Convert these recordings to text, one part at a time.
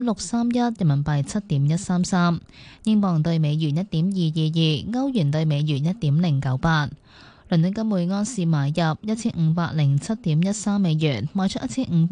631，人民幣7.133，英鎊對美元1.222，歐元對美元1.098。倫敦金每安士買入1507.13美元，賣出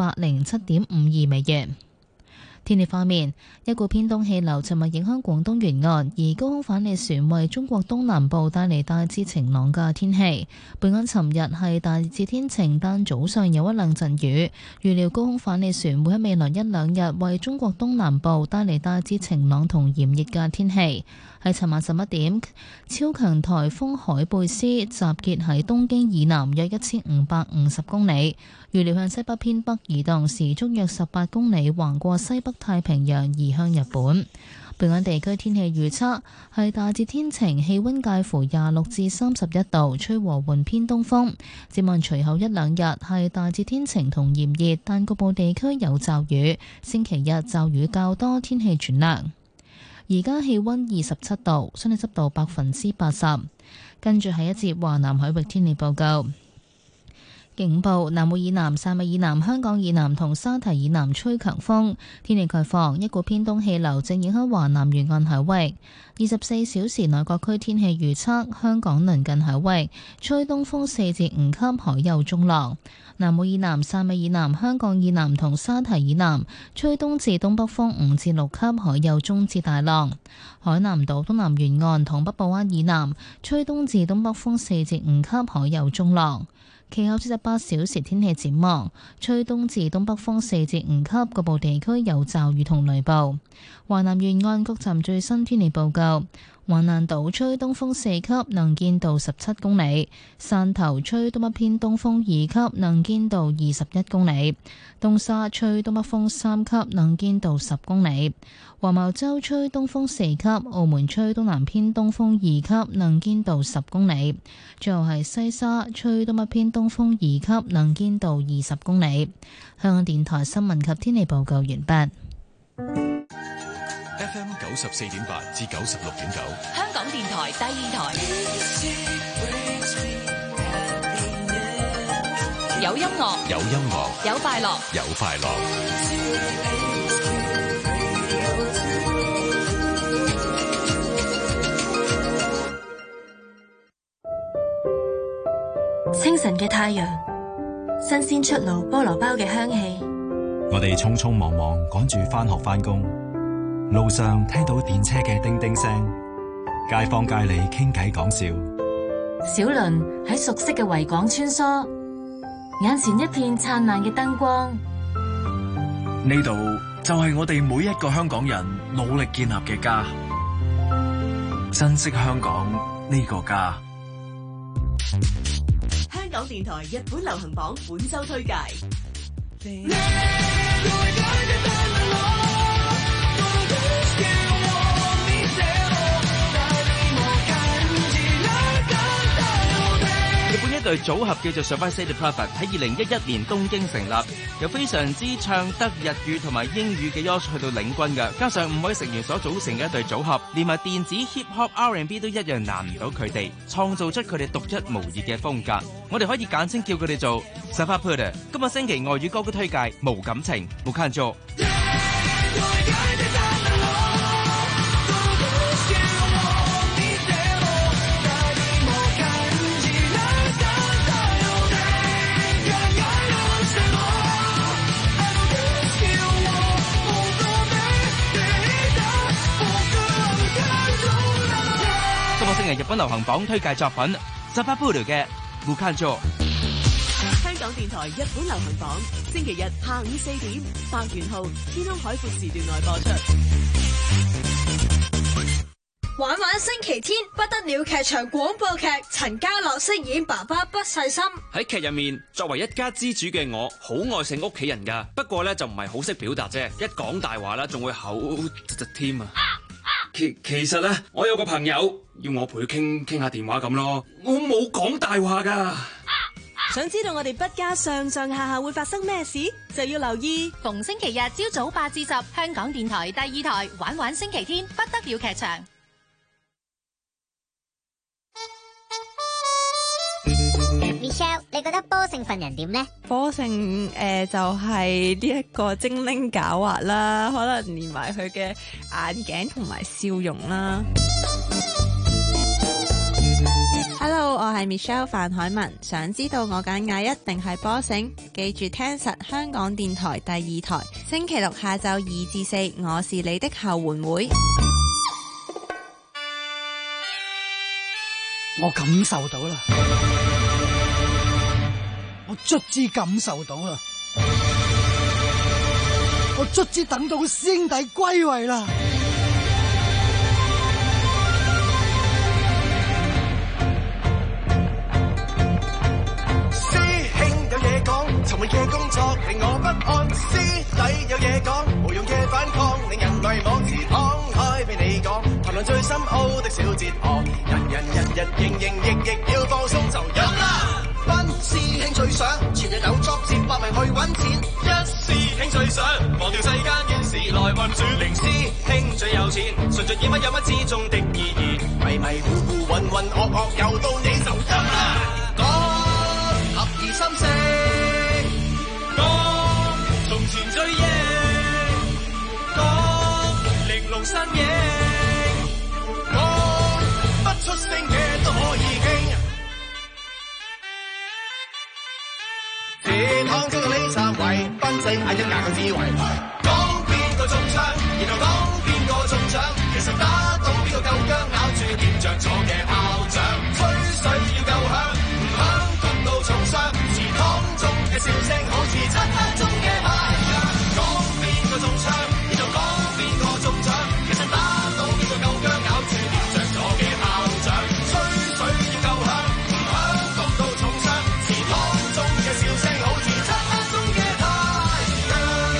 1507.52美元。天氣方面，一股偏東氣流尋日影響廣東沿岸，而高空反氣旋為中國東南部帶嚟大致晴朗嘅天氣。本港尋日係大致天晴，但早上有一兩陣雨。預料高空反氣旋會喺未來一兩日為中國東南部帶嚟大致晴朗同炎熱嘅天氣。喺尋晚11點，超強颱風海貝斯集結喺東京以南約1550公里，預料向西北偏北移動，時速約18公里，橫過西北太平洋移向日本。本港地區天氣預測係大致天晴，氣溫介乎26至31度，吹和緩偏東風。展望隨後一兩日係大致天晴同炎熱，但局部地區有驟雨。星期日驟雨較多，天氣轉涼。而家氣溫27度，相對濕度80%。跟住係一節華南海域天氣報告。警報：南澳以南、汕尾以南、香港以南同沙堤以南吹強風。天氣概況：一股偏東氣流正影響華南沿岸海域。24小時內各區天氣預測：香港鄰近海域吹東風4至5級，海有中浪；南澳以南、汕尾以南、香港以南同沙堤以南吹東至東北風5至6級，海有中至大浪。海南島東南沿岸同北部灣以南吹東至東北風4至5級，海有中浪。其後48小時天氣展望，吹東至東北風4至5級，局部地區有驟雨同雷暴。華南沿岸各站最新天氣報告：橫瀾島吹東風4級，能見度17公里；汕頭吹東北偏東風2級，能見度21公里；東沙吹東北風3級，能見度10公里；黃茅洲吹東風4級，澳門吹東南偏東風2級，能見度10公里；最後係西沙吹東北偏東風2級，能見度20公里。香港電台新聞及天氣報告完畢。 FM 94.8至96.9， 香港電台第二台，有音樂， 有音樂， 有快樂， 有快樂。 清晨嘅太陽，新鮮出爐菠蘿包嘅香氣， 我哋匆匆忙忙趕住返學返工，路上聽到電車嘅叮叮聲，街坊街里傾偈講笑， 小輪喺熟悉嘅維港穿梭，眼前一片燦爛嘅燈光。 呢度就係我哋每一個香港人努力建立嘅家，珍惜香港呢個家。 香港電台日本流行榜本周推介。 一隊組合叫做 Survive City Prophet 喺2011年東京成立，由非常之唱得日語同埋英語嘅 Yosh 去到領軍嘅，加上5位成員所組成嘅一隊組合，連埋電子 Hip Hop R&B 都一樣難唔到佢哋，創造出佢哋獨一無二嘅風格。我哋可以簡稱叫佢哋做 Survive Puder。今個星期外語歌曲推介無感情，無看做。日本流行榜推介作品 Sapporo 嘅 Mukanjo。 香港電台日本流行榜星期日下午4點百元號天空海闊時段內播出。 玩玩星期天不得了劇場廣播劇，陳家樂飾演爸爸不細心。 喺劇入面，作為一家之主嘅我，好愛錫屋企人噶，不過咧就唔係好識表達啫，一講大話啦，仲會口窒添啊。其實咧，我有個朋友要我陪佢傾下電話咁咯，我冇講大話噶。 想知道我哋不家上上下下會發生咩事，就要留意逢星期日朝早8至10，香港電台第二台玩玩星期天不得了劇場。 你 Michelle， 你覺得波勝份人點呢？ 波勝就係呢一個精靈狡猾啦，可能連埋佢嘅眼鏡同埋笑容啦。Hello， 我係 Michelle 范海文，想知道我揀亞一定係波勝？記住聽實香港電台第2台，星期六下晝2至4，我是你的後援會。 我感受到啦，我卒之感受到啦，我卒之等到師兄弟歸位啦。 師兄有嘢講，尋日嘅工作令我不安，師弟有嘢講，無用嘅反抗令人迷惘，自敞開俾你講，談論最深奧的小哲學，日營役要放鬆就飲啦。班師兄最想全日有作戰，搏命去揾錢。一師兄最想忘掉世間怨事來運轉。零師兄最有錢，順盡演乜有乜之中的意義。迷迷糊糊渾渾噩噩又到你就飲啦。講合二心聲，講從前追憶，講玲瓏身影，講不出聲嘅都可以傾。鐵行中嘅李澤維，賓仔嗌一硬嘅智慧。講邊個中槍，然後講邊個中獎，其實打到邊個夠薑，咬住點着咗嘅炮仗。吹水要夠響，唔響焗到重傷。祠堂中嘅笑聲好似漆黑中嘅太陽。講邊個中槍，然後講邊個中獎，其實打到邊個夠薑，咬住點着咗嘅炮仗。吹水要夠響，唔響焗到重傷。祠堂中嘅笑聲好似漆黑中嘅太陽。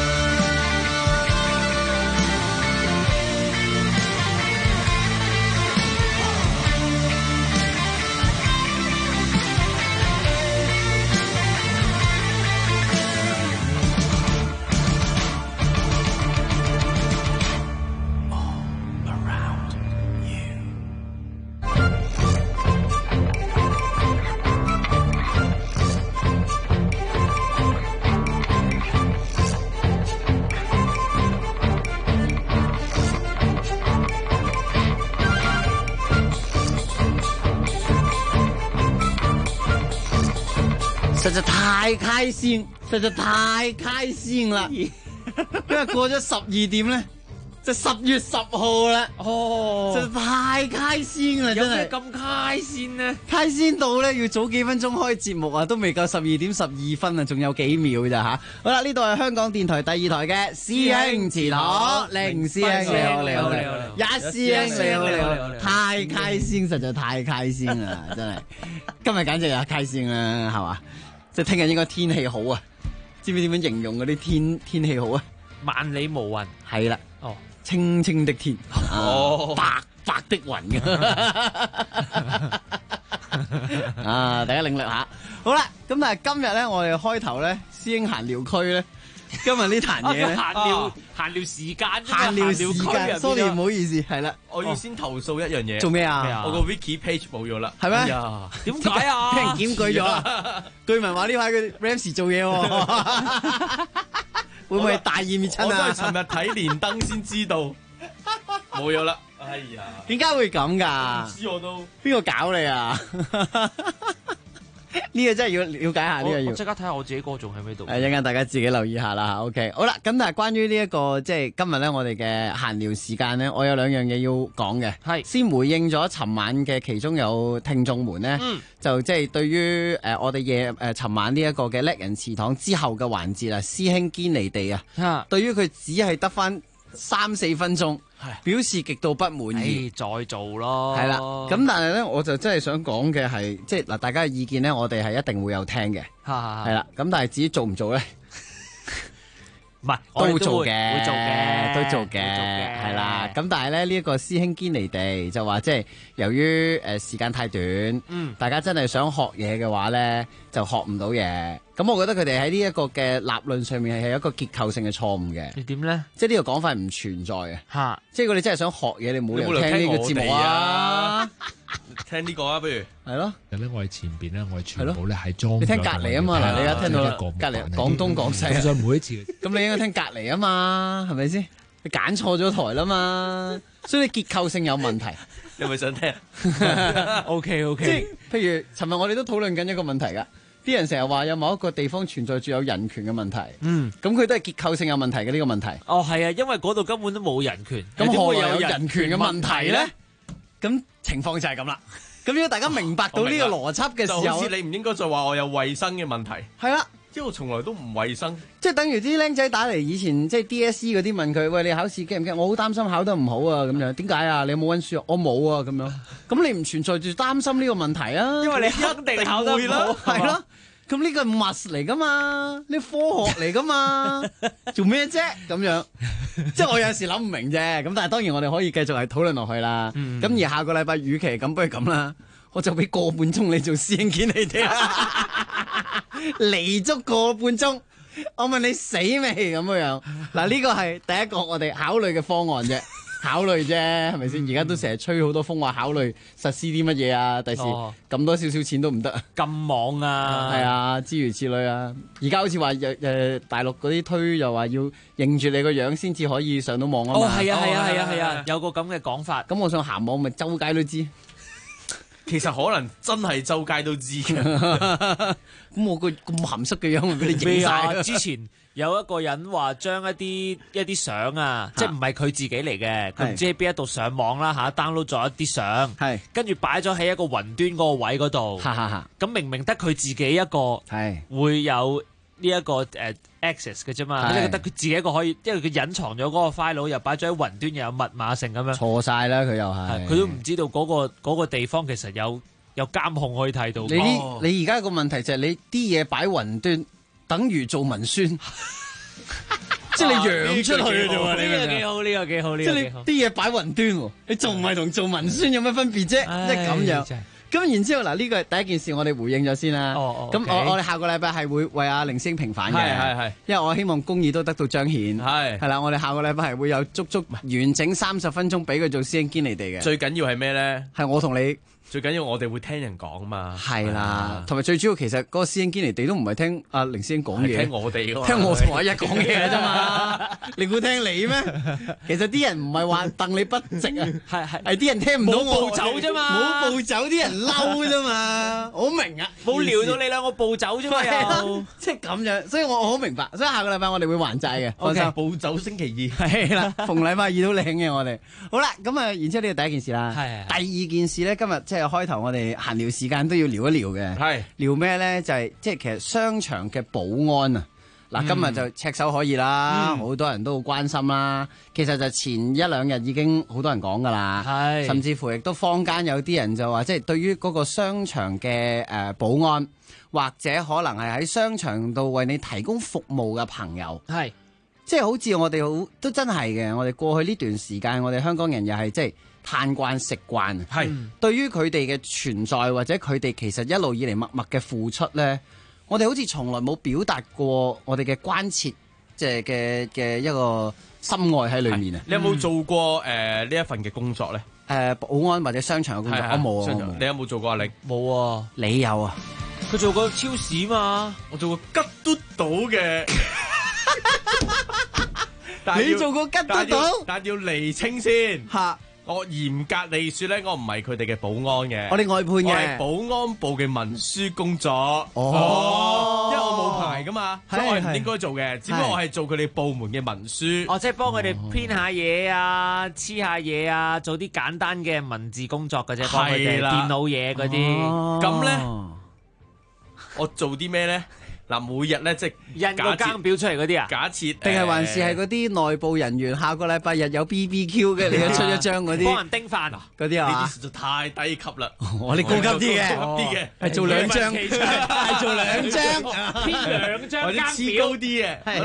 實在太開心，實在太開心啦！因為過咗12點咧，就10月10號啦。哦，實在太開心啦，真係。 有咩咁開心呢？ 開心到咧要早幾分鐘開節目啊，都未夠12點12分啊，仲有幾秒咋吓？好啦，呢度係香港電台第2台嘅師兄祠堂，凌師兄你好，你好，你好，一師兄你好，你好，太開心，實在太開心啦，真係。今日簡直係開心啦，係嘛？即係聽日應該天氣好啊！知唔知點樣形容嗰啲天氣好啊？ 萬里無雲。 係啦。 哦。 青青的天。 哦。 白白的雲嘅。啊！大家領略下。好啦，咁但係今日咧，我哋開頭咧，師兄閒聊區咧，今日呢壇嘢咧， 閒聊時間， 閒聊時間 ，sorry 唔好意思，係啦， 我要先投訴一樣嘢。 做咩啊？ 我個 wiki page 冇咗啦。 係咩？ 點解啊？ 俾人檢舉咗啊！據聞話呢排佢 Ramsey 做嘢喎，會唔會係大義滅親啊？ 我都係尋日睇連登先知道，冇咗啦。哎呀， 點解會咁㗎？ 唔知我都。 邊個搞你啊？呢個真係要了解下，呢個要。 我即刻睇下我自己歌仲喺邊度。 一陣間大家自己留意下啦。OK， 好啦，咁但係關於呢一個即係今日咧，我哋嘅閒聊時間咧，我有2樣嘢要講嘅。係先回應咗尋晚嘅其中有聽眾們咧，就即係對於我哋尋晚呢一個嘅叻人祠堂之後嘅環節啊，師兄堅離地啊，對於佢只係得翻3-4分鐘。表示極度不滿意， 再做咯。 係啦，咁但係咧，我就真係想講嘅係，即係嗱，大家嘅意見咧，我哋係一定會有聽嘅，係啦。咁但係至於做唔做咧， 唔係都做嘅， 會做嘅， 都做嘅，係啦。咁但係咧，呢一個師兄堅離地就話，即係由於時間太短，大家真係想學嘢嘅話咧，就學唔到嘢。咁我覺得佢哋喺呢一個嘅立論上面係有一個結構性嘅錯誤嘅。 你點咧？ 即係呢個講法係唔存在嘅。 嚇！ 即係如果你真係想學嘢，你冇理由聽呢個節目啊！ 聽呢個啊，不如係咯。 其實咧，我哋前邊咧，我哋全部咧係裝咗。 你聽隔離啊嘛，嗱，你而家聽到啦，隔離廣東廣西啊。 所以每一次， 咁你應該聽隔離啊嘛，係咪先？你揀錯咗台啦嘛，所以你結構性有問題。 你係咪想聽 ？OK， 即係譬如尋日我哋都討論緊一個問題㗎。啲人成日話有某一個地方存在住有人權嘅問題，咁佢都係結構性有問題嘅呢個問題。 哦，係啊，因為嗰度根本都冇人權， 咁點會有人權嘅問題咧？咁情況就係咁啦。咁如果大家明白到呢個邏輯嘅時候， 就好似你唔應該再話我有衞生嘅問題。 係啦， 因為我從來都唔衞生。 即係等於啲僆仔打嚟以前即係 DSE 嗰啲問佢，喂，你考試驚唔驚？我好擔心考得唔好啊咁樣。點解啊？你有冇温書啊？我冇啊咁樣。咁你唔存在住擔心呢個問題啊？ 因為你肯定考得唔好， 係咯。咁呢個係 must 嚟噶嘛？呢科學嚟噶嘛？做咩啫？咁樣，即係我有時諗唔明啫。咁但係當然我哋可以繼續係討論落去啦。咁而下個禮拜，與其咁，不如咁啦，我就俾個半鐘你做師兄見你哋啦，嚟足個半鐘。我問你死未咁樣？嗱，呢個係第一個我哋考慮嘅方案啫。考慮啫，係咪先？而家都成日吹好多風話考慮實施啲乜嘢啊？第時咁多少少錢都唔得啊！ 禁網啊， 係啊，諸如此類啊。而家好似話大陸嗰啲推又話要認住你個樣先至可以上到網啊嘛。 哦，係啊，有個咁嘅講法。 咁我想行網咪周街都知。 其實可能真係周街都知嘅。 咁我個咁鹹濕嘅樣咪俾你影晒。 之前有一個人話將一啲相啊，即係唔係佢自己嚟嘅，佢唔知喺邊一度上網啦嚇 download 咗一啲相，跟住擺咗喺一個雲端嗰個位嗰度。咁明得佢自己一個會有呢一個access 嘅啫嘛，即係得佢自己一個可以，因為佢隱藏咗嗰個 file 又擺咗喺雲端，又有密碼性咁樣。 錯晒啦，佢又係。 佢都唔知道嗰個地方其實有監控可以睇到。 你而家個問題就係你啲嘢擺雲端，等於做文宣。即係你揚出去嘅啫喎， 呢個幾好，呢個幾好，呢個幾好。 即係你啲嘢擺雲端，你仲唔係同做文宣有咩分別啫？即係咁樣。咁然之後嗱，呢個係第一件事，我哋回應咗先啦。咁我哋下個禮拜係會為阿凌星平反嘅，係，因為我希望公義都得到彰顯。係啦，我哋下個禮拜係會有足完整30分鐘俾佢做師兄堅尼地嘅。 最緊要係咩咧？ 係我同你。 最緊要我哋會聽人講嘛， 係啦，同埋最主要其實嗰個師兄堅尼地都唔係聽阿凌師兄講嘢， 聽我哋， 聽我同阿一講嘢嘅啫嘛，你估聽你咩？其實啲人唔係話戥你不值啊，係啲人聽唔到我冇步走啫嘛， 冇步走啲人嬲啫嘛，我明啊， 冇撩到你兩個步走啫嘛， 即係咁樣，所以我好明白，所以下個禮拜我哋會還債嘅。 OK，步走星期2 係啦，逢禮拜二都領嘅我哋。好啦，咁啊，然之後呢個第一件事啦，第二件事咧，今日即係開頭我哋閒聊時間都要聊一聊嘅，係聊咩咧？就係即係其實商場嘅保安啊！嗱，今日就赤手可以啦，好多人都好關心啦。其實就前一兩日已經好多人講噶啦，係甚至乎亦都坊間有啲人就話，即係對於嗰個商場嘅保安，或者可能係喺商場度為你提供服務嘅朋友，係即係好似我哋好都真係嘅。我哋過去呢段時間，我哋香港人又係即係嘆慣食慣，係對於佢哋嘅存在或者佢哋其實一路以嚟默默嘅付出咧，我哋好似從來冇表達過我哋嘅關切，即係嘅一個心愛喺裏面啊！ 你有冇做過呢一份嘅工作咧？ 保安或者商場嘅工作，我冇啊。 你有冇做過啊？你冇啊？ 你有啊？ 佢做過超市嘛？ 我做過吉嘟島嘅。 你做過吉嘟島？ 但要釐清先嚇。我嚴格嚟説咧，我唔係佢哋嘅保安嘅， 我哋外判嘅， 我係保安部嘅文書工作。哦，因為我冇牌噶嘛，所以我係唔應該做嘅。只不過我係做佢哋部門嘅文書。 哦，即係幫佢哋編下嘢啊、黐下嘢啊，做啲簡單嘅文字工作嘅啫，幫佢哋電腦嘢嗰啲。 咁咧，我做啲咩咧？嗱，每日咧即係印個更表出嚟嗰啲啊？ 假設定係還是係嗰啲內部人員下個禮拜日有 BBQ 嘅，你都出一張嗰啲幫人叮飯嗰啲啊？ 呢啲實在太低級啦！ 我哋高級啲嘅，係做2張，係做2張， 編2張或者黐高啲嘅。好啦，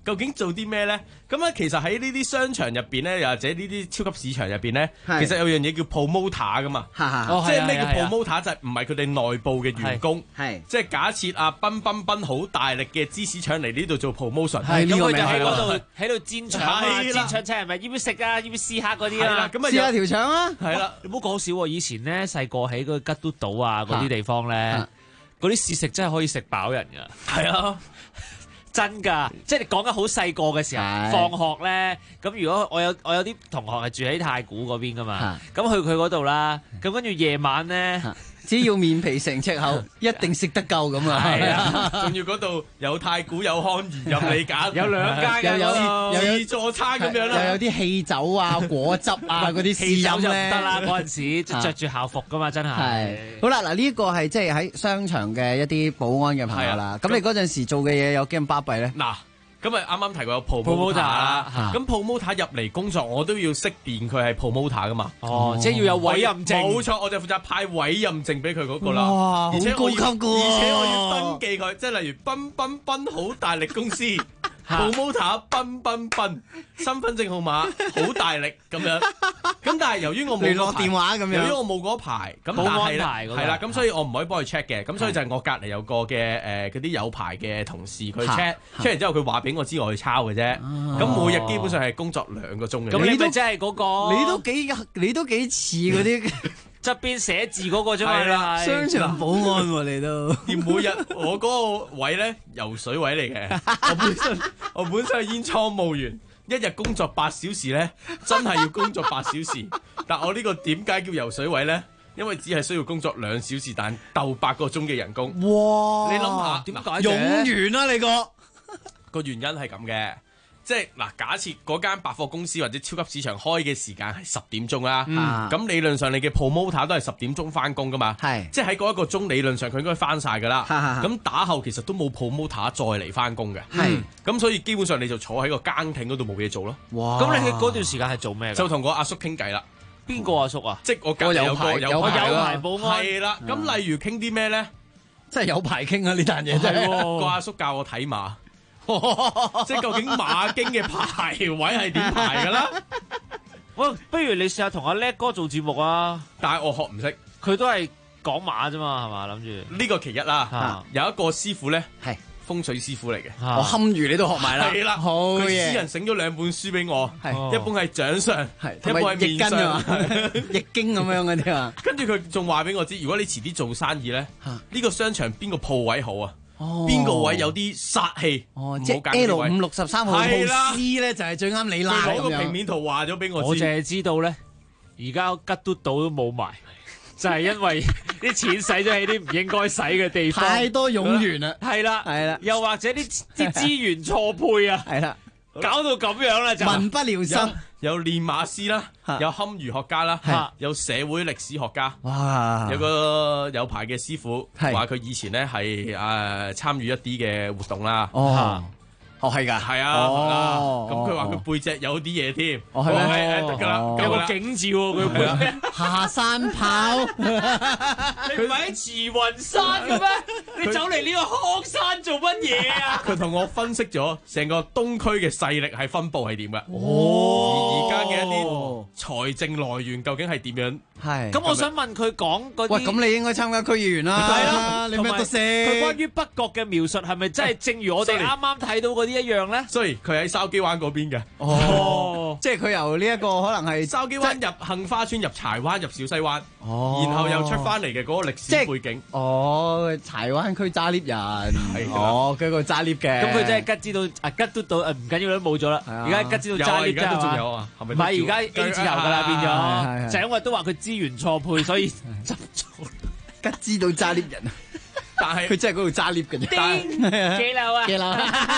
究竟做啲咩咧？咁啊，其實喺呢啲商場入邊咧，又或者呢啲超級市場入邊咧，其實有樣嘢叫 promoter 噶嘛。即係咩叫 promoter？就係唔係佢哋內部嘅員工。即係假設啊，奔好大力嘅芝士腸嚟呢度做 promotion。 咁佢就喺度煎腸啊，煎腸車係咪？要唔要食啊？要唔要試下嗰啲啊？ 試下條腸啊！ 係啦， 你唔好講笑喎！以前咧細個喺嗰個吉嘟島啊嗰啲地方咧，嗰啲試食真係可以食飽人㗎。 係啊。 真㗎，即係你講緊好細個嘅時候，放學咧，咁如果我有啲同學係住喺太古嗰邊㗎嘛，咁去佢嗰度啦，咁跟住夜晚咧， 只要面皮成尺厚，一定食得夠咁啊！ 係啊，仲要嗰度有太古有康怡任你揀， 有2間又有自助餐咁樣啦， 又有啲汽酒啊、果汁啊嗰啲試飲咧， 得啦嗰陣時着住校服㗎嘛，真係。 係好啦，嗱呢個係即係喺商場嘅一啲保安嘅朋友啦。咁你嗰陣時做嘅嘢有幾咁巴閉咧？ 嗱。咁咪啱啱提過有 promoter 啦，咁 promoter 入嚟工作，我都要識辨佢係 promoter 噶嘛。 即係要有委任證。 冇錯，我就負責派委任證俾佢嗰個啦。 哇，好高級㗎！ 而且我要登記佢，即係例如奔好大力公司。promoter 奔，身份證號碼好大力咁樣，咁但係由於我冇聯絡電話咁樣， 由於我冇嗰牌，咁但係係啦，咁所以我唔可以幫佢 check 嘅，咁所以就係我隔離有個嘅嗰啲有牌嘅同事佢 check 完之後佢話俾我知我去抄嘅啫，咁每日基本上係工作2個鐘嘅。 咁你咪真係嗰個？ 你都幾似嗰啲。 側邊寫字嗰個啫嘛， 係商場保安喎你都。 而每日我嗰個位咧游水位嚟嘅，我本身係煙倉務員，一日工作8小時咧，真係要工作8小時。但我呢個點解叫游水位咧？因為只係需要工作2小時，但鬥8個鐘嘅人工。 哇！ 你諗下點解？ 冗員啊你個原因係咁嘅。即係嗱，假設嗰間百貨公司或者超級市場開嘅時間係10點鐘啦，咁理論上你嘅 promoter 都係10點鐘翻工噶嘛，即係喺嗰1個鐘理論上佢應該翻晒噶啦，咁打後其實都冇 promoter 再嚟翻工嘅，咁所以基本上你就坐喺個更亭嗰度冇嘢做咯。 咁你喺嗰段時間係做咩？ 就同個阿叔傾偈啦。 邊個阿叔啊？ 即係我隔離有牌保安。 係啦，咁例如傾啲咩咧？ 真係有排傾啊！呢單嘢真係個阿叔教我睇馬。即係究竟馬經嘅排位係點排㗎啦？ 喂，不如你試下同阿叻哥做節目啊！ 但係我學唔識， 佢都係講馬啫嘛，係嘛？諗住呢個其一啦。有一個師傅咧係風水師傅嚟嘅， 我堪如你都學埋啦。 係啦，佢私人醒咗2本書俾我，一本係掌上，一本係面上， 易經咁樣嗰啲啊。 跟住佢仲話俾我知，如果你遲啲做生意咧，呢個商場邊個鋪位好啊？邊個位有啲殺氣？ 即係 L563號鋪 C 咧，就係最啱你啦。 佢攞個平面圖話咗俾我知。 我淨係知道咧，而家吉嘟島都冇埋，就係因為啲錢使咗喺啲唔應該使嘅地方。 太多冗員啦。 係啦，又或者啲資源錯配啊。係啦，搞到咁樣啦就。 民不聊生。 有練馬師啦，有堪輿學家啦，有社會歷史學家，有個有牌嘅師傅話佢以前咧係參與一啲嘅活動啦。 係㗎， 係啊，咁佢話佢背脊有啲嘢添， 係咩？ 得㗎啦， 有個景字喎，佢背脊下山炮， 你唔係喺慈雲山嘅咩？你走嚟呢個康山做乜嘢啊？ 佢同我分析咗成個東區嘅勢力係分佈係點㗎？而家嘅一啲財政來源究竟係點樣？ 係。 咁我想問佢講嗰啲， 喂，咁你應該參加區議員啦。 係啊， 你咩都識。 佢關於北角嘅描述係咪真係正如我哋啱啱睇到嗰啲一樣咧？ 所以佢喺筲箕灣嗰邊嘅。 即係佢由呢一個可能係筲箕灣入杏花村、入柴灣、入小西灣，然後又出翻嚟嘅嗰個歷史背景。 柴灣區揸 lift 人。佢個揸 lift 嘅。 咁佢真係吉知道吉嘟到唔緊要都冇咗啦。而家吉知道揸 lift 而家都仲有啊？係咪？ 唔係而家 A 字頭㗎啦，變咗。就因為都話佢資源錯配，所以執咗。 吉知道揸 lift 人。 但係佢真係嗰度揸 lift 嘅啫。幾樓啊？ 幾樓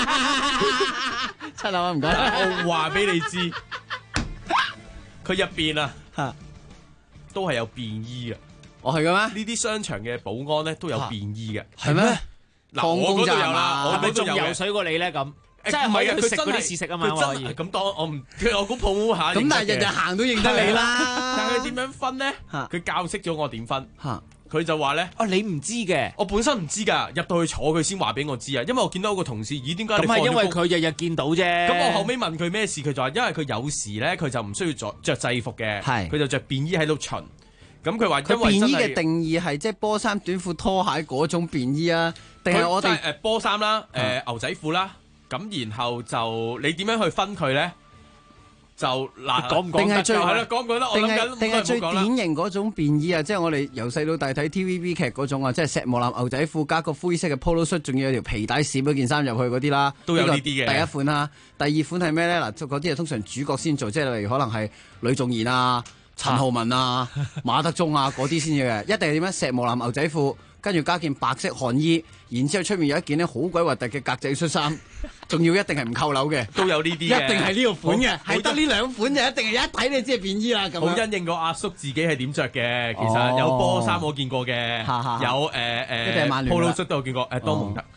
？7樓啊！唔該。 我話俾你知，佢入邊啊，都係有便衣嘅。 係嘅咩？ 呢啲商場嘅保安咧都有便衣嘅。 係咩？ 嗱，我嗰度有啦，我咪仲游水過你咧咁。即係可以去食嗰啲試食啊嘛，可以。 咁當我估抱下。 咁但係日日行都認得你啦。 但係佢點樣分咧？佢教識咗我點分。 佢就話咧， 你唔知嘅， 我本身唔知㗎，入到去坐佢先話俾我知啊，因為我見到個同事，咦點解你放咗工？ 咁係因為佢日日見到啫。 咁我後尾問佢咩事，佢就話因為佢有時咧，佢就唔需要着制服嘅，佢就着便衣喺度巡。咁佢話因為便衣嘅定義係即係波衫、短褲、拖鞋嗰種便衣啊，定係我哋波衫啦、牛仔褲啦，咁然後就你點樣去分佢咧？就嗱， 講唔講得？ 定係最係啦，講唔講得？我諗緊， 定係最典型嗰種便衣啊！即係我哋由細到大睇 TVB 劇嗰種啊，即係石磨藍牛仔褲加個灰色嘅 polo shirt，仲要有條皮帶閃咗件衫入去嗰啲啦， 都有呢啲嘅。 第一款啦，第二款係咩咧？嗱，嗰啲係通常主角先做，即係例如可能係呂頌賢啊、陳浩民啊、馬德鐘啊嗰啲先嘅，一定係點樣？石磨藍牛仔褲。跟住加件白色汗衣，然之後出面有一件咧好鬼核突嘅格仔恤衫，仲要一定係唔扣鈕嘅， 都有呢啲嘅， 一定係呢個款嘅，係得呢兩款就一定係一睇你知係便衣啦。咁好因應個阿叔自己係點着嘅，其實有波衫我見過嘅，有polo shirt 都有見過，多蒙特。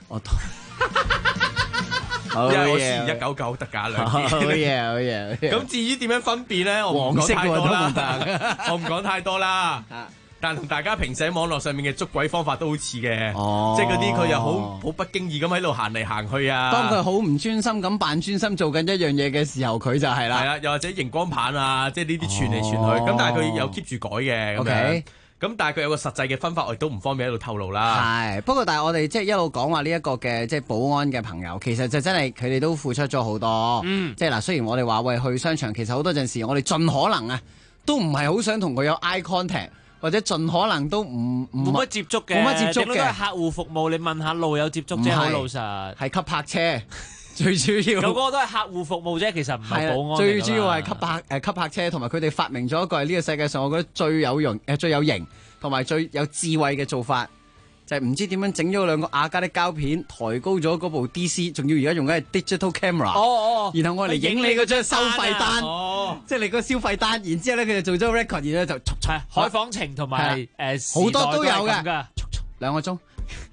因為我試199特價兩件。 好嘢。 咁至於點樣分辨咧？我唔講太多啦，我唔講太多啦。但同大家平時喺網絡上面嘅捉鬼方法都好似嘅，即係嗰啲佢又好不經意咁喺度行嚟行去啊。 當佢好唔專心咁扮專心做緊一樣嘢嘅時候，佢就係啦。 係啊，又或者熒光棒啊，即係呢啲傳嚟傳去。咁但係佢又 keep 住改嘅。OK。咁但係佢有個實際嘅分法，我亦都唔方便喺度透露啦。 係，不過但係我哋即係一路講話呢一個嘅即係保安嘅朋友，其實就真係佢哋都付出咗好多。即係嗱，雖然我哋話喂去商場，其實好多陣時我哋盡可能啊，都唔係好想同佢有 eye contact。或者盡可能都冇乜接觸嘅，都係客戶服務。你問下路有接觸啫，好老實。 係吸泊車最主要。 嗰個都係客戶服務啫，其實唔係保安。 最主要係吸泊車，同埋佢哋發明咗一個係呢個世界上我覺得最有用、最有型同埋最有智慧嘅做法，就係唔知點樣整咗兩個亞加力膠片，抬高咗嗰部 DC， 仲要而家用緊係 digital camera。然後我嚟影你嗰張收費單，即係你個消費單。然之後咧，佢就做咗 record，然後就海訪程同埋好多都有嘅，2個鐘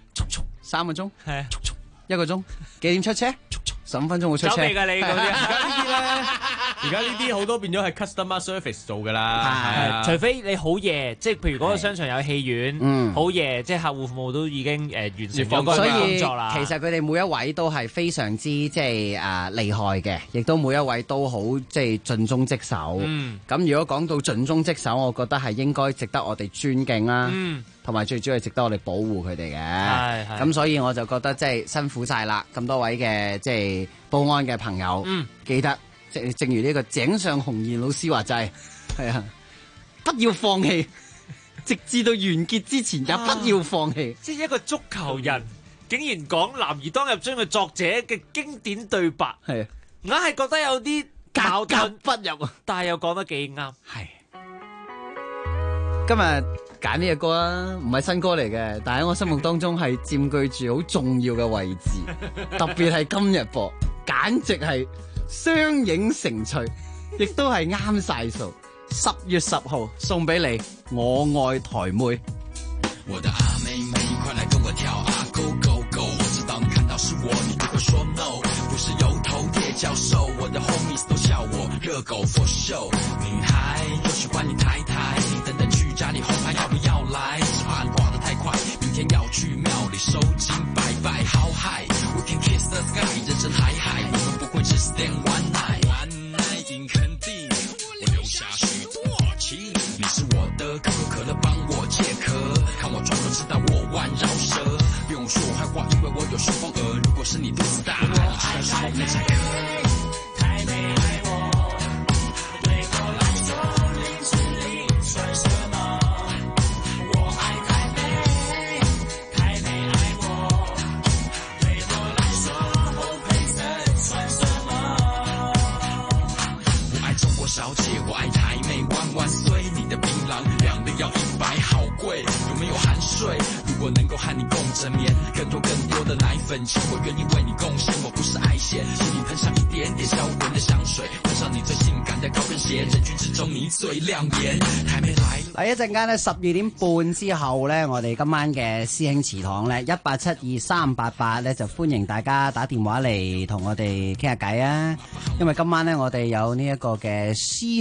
，3個鐘，1個鐘，幾點出車？15分鐘會出車。 走未㗎你嗰啲？ 而家呢啲好多變咗係 customer service 做㗎啦。 除非你好夜，即係譬如嗰個商場有戲院，好夜，即係客戶服務都已經完成咗個工作啦。 所以其實佢哋每一位都係非常之即係厲害嘅，亦都每一位都好即係盡忠職守。咁如果講到盡忠職守，我覺得係應該值得我哋尊敬啦。同埋最主要係值得我哋保護佢哋嘅。咁所以我就覺得即係辛苦晒啦，咁多位嘅即係保安嘅朋友，記得。即係正如呢個井上雄彥老師話齋，係啊，不要放棄，直至到完結之前也不要放棄。 即係一個足球人，竟然講男兒當入樽嘅作者嘅經典對白，係硬係覺得有啲格格不入啊， 但係又講得幾啱。 係今日揀呢隻歌啊，唔係新歌嚟嘅，但係喺我心目當中係佔據住好重要嘅位置，特別係今日播，簡直係。相映成趣，亦都係啱晒數。10月10號送俾你，我愛台妹。 我的阿妹妹，快來跟我跳啊 Go Go Go！ 我知道你看到是我，你不會說 No。不是油頭葉教授，我的 homies 都叫我熱狗 for show。女孩又喜歡你太太，等等去家裡紅牌要不要來？只怕你掛得太快，明天要去廟裡收金拜拜。好嗨 ，We can kiss the sky， 人生海海，我們不會只 stand one night。One night in 肯定，我留下許多情。你是我的可口可樂，幫我解渴，看我裝作知道我玩饒舌，不用說我壞話，因為我有順風耳。如果是你肚子大，我愛台妹才可。台妹愛我，對我來說靈魂裡算什麼？我愛台妹，台妹愛我，對我來說紅配色算什麼？我愛中國小姐，我愛台妹，萬萬歲！你的檳榔兩杯要100，好貴，有沒有含水？如果能夠和你共枕眠，更多的奶粉錢，我願意為你貢獻。我不是愛線，請你噴上一點點銷魂的香水，換上你最性感的高跟鞋，人群之中你最亮眼。台妹來。 嗱，一陣間咧12點半之後咧，我哋今晚嘅師兄祠堂咧18723888咧就歡迎大家打電話嚟同我哋傾下偈啊！因為今晚咧我哋有呢一個嘅師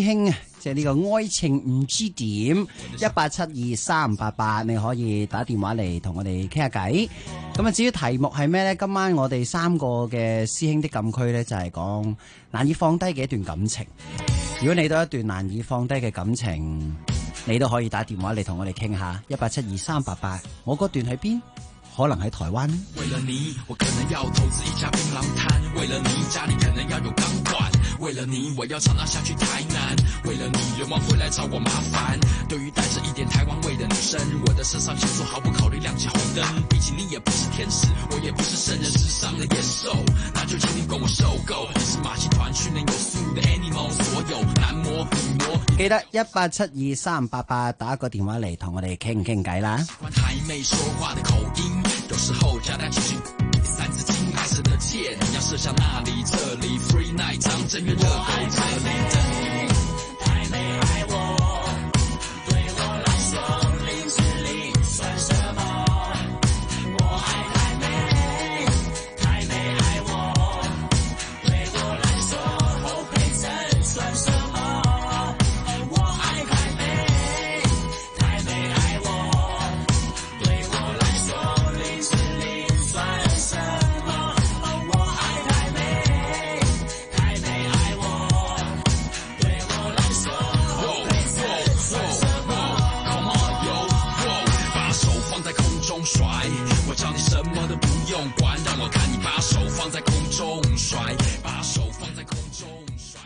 傾啊，即係呢個愛情唔知點，1872388，你可以打電話嚟同我哋傾下偈。咁啊，至於題目係咩呢？今晚我哋3個嘅師兄的禁區呢，就係講難以放低嘅一段感情。如果你都有一段難以放低嘅感情，你都可以打電話嚟同我哋傾下，1872388。我嗰段喺邊？可能喺台灣呢。為了你，我可能要投資一家檳榔攤；為了你，家裡可能要有鋼管；為了你，我要常常下去台南；為了你，願望會來找我麻煩。對於帶着一點台灣味的女生，我的身上星座毫不考慮亮起紅燈。畢竟你也不是天使，我也不是聖人世上的野獸，那就請你跟我受夠。你是馬戲團訓練有素的 animal， 所有男模女模。記得1872388打個電話嚟同我哋傾傾偈啦。台妹說話的口音，有時候夾帶幾句三字經，愛神的箭要射向那裡這裡 ，Free night 張震岳熱狗這裡的你，太美愛我，對我來說零是零算什麼？我愛太美，太美愛我，對我來說後悔真算什麼？我愛太美，太美愛我，對我來說零是零算什麼？我愛太美，太美愛我，對我來說後悔真算什麼？ Come on yo yo， 把手放在空中甩，我叫你什麼都不用管，讓我看你把手放在空中甩，把手放在空中甩。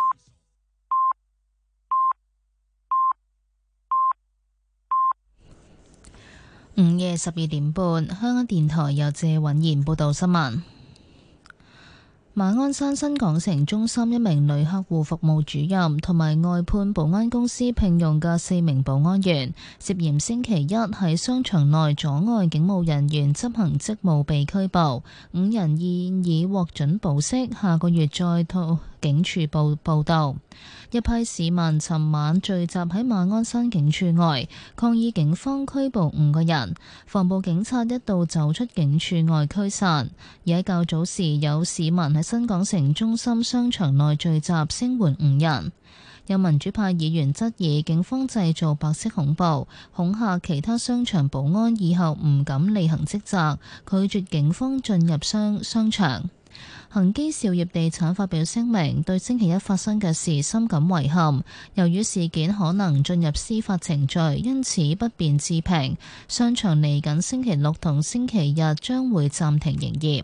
午夜12點半，香港電台由謝允賢報道新聞。馬鞍山新港城中心一名女客戶服務主任同埋外判保安公司聘用嘅4名保安員，涉嫌星期一喺商場內阻礙警務人員執行職務被拘捕，5人現已獲准保釋，下個月再到警署報到。一批市民尋晚聚集喺馬鞍山警署外，抗議警方拘捕5個人。防暴警察一度走出警署外驅散。而喺較早時，有市民喺新港城中心商場內聚集聲援5人。有民主派議員質疑警方製造白色恐怖，恐嚇其他商場保安以後唔敢履行職責，拒絕警方進入商場。恒基兆業地產發表聲明，對星期一發生嘅事深感遺憾。由於事件可能進入司法程序，因此不便置評。商場嚟緊星期六同星期日將會暫停營業。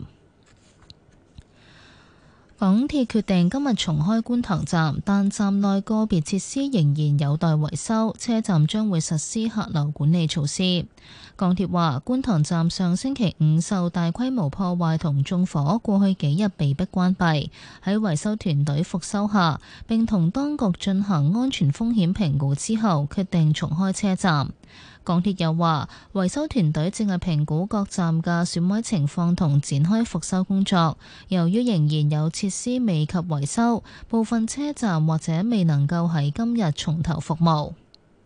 港鐵決定今日重開觀塘站，但站內個別設施仍然有待維修，車站將會實施客流管理措施。港鐵話，觀塘站上星期5受大規模破壞同縱火，過去幾日被迫關閉。喺維修團隊復修下，並同當局進行安全風險評估之後，決定重開車站。港鐵又話，維修團隊正係評估各站嘅損毀情況同展開復修工作。由於仍然有設施未及維修，部分車站或者未能夠喺今日重頭服務。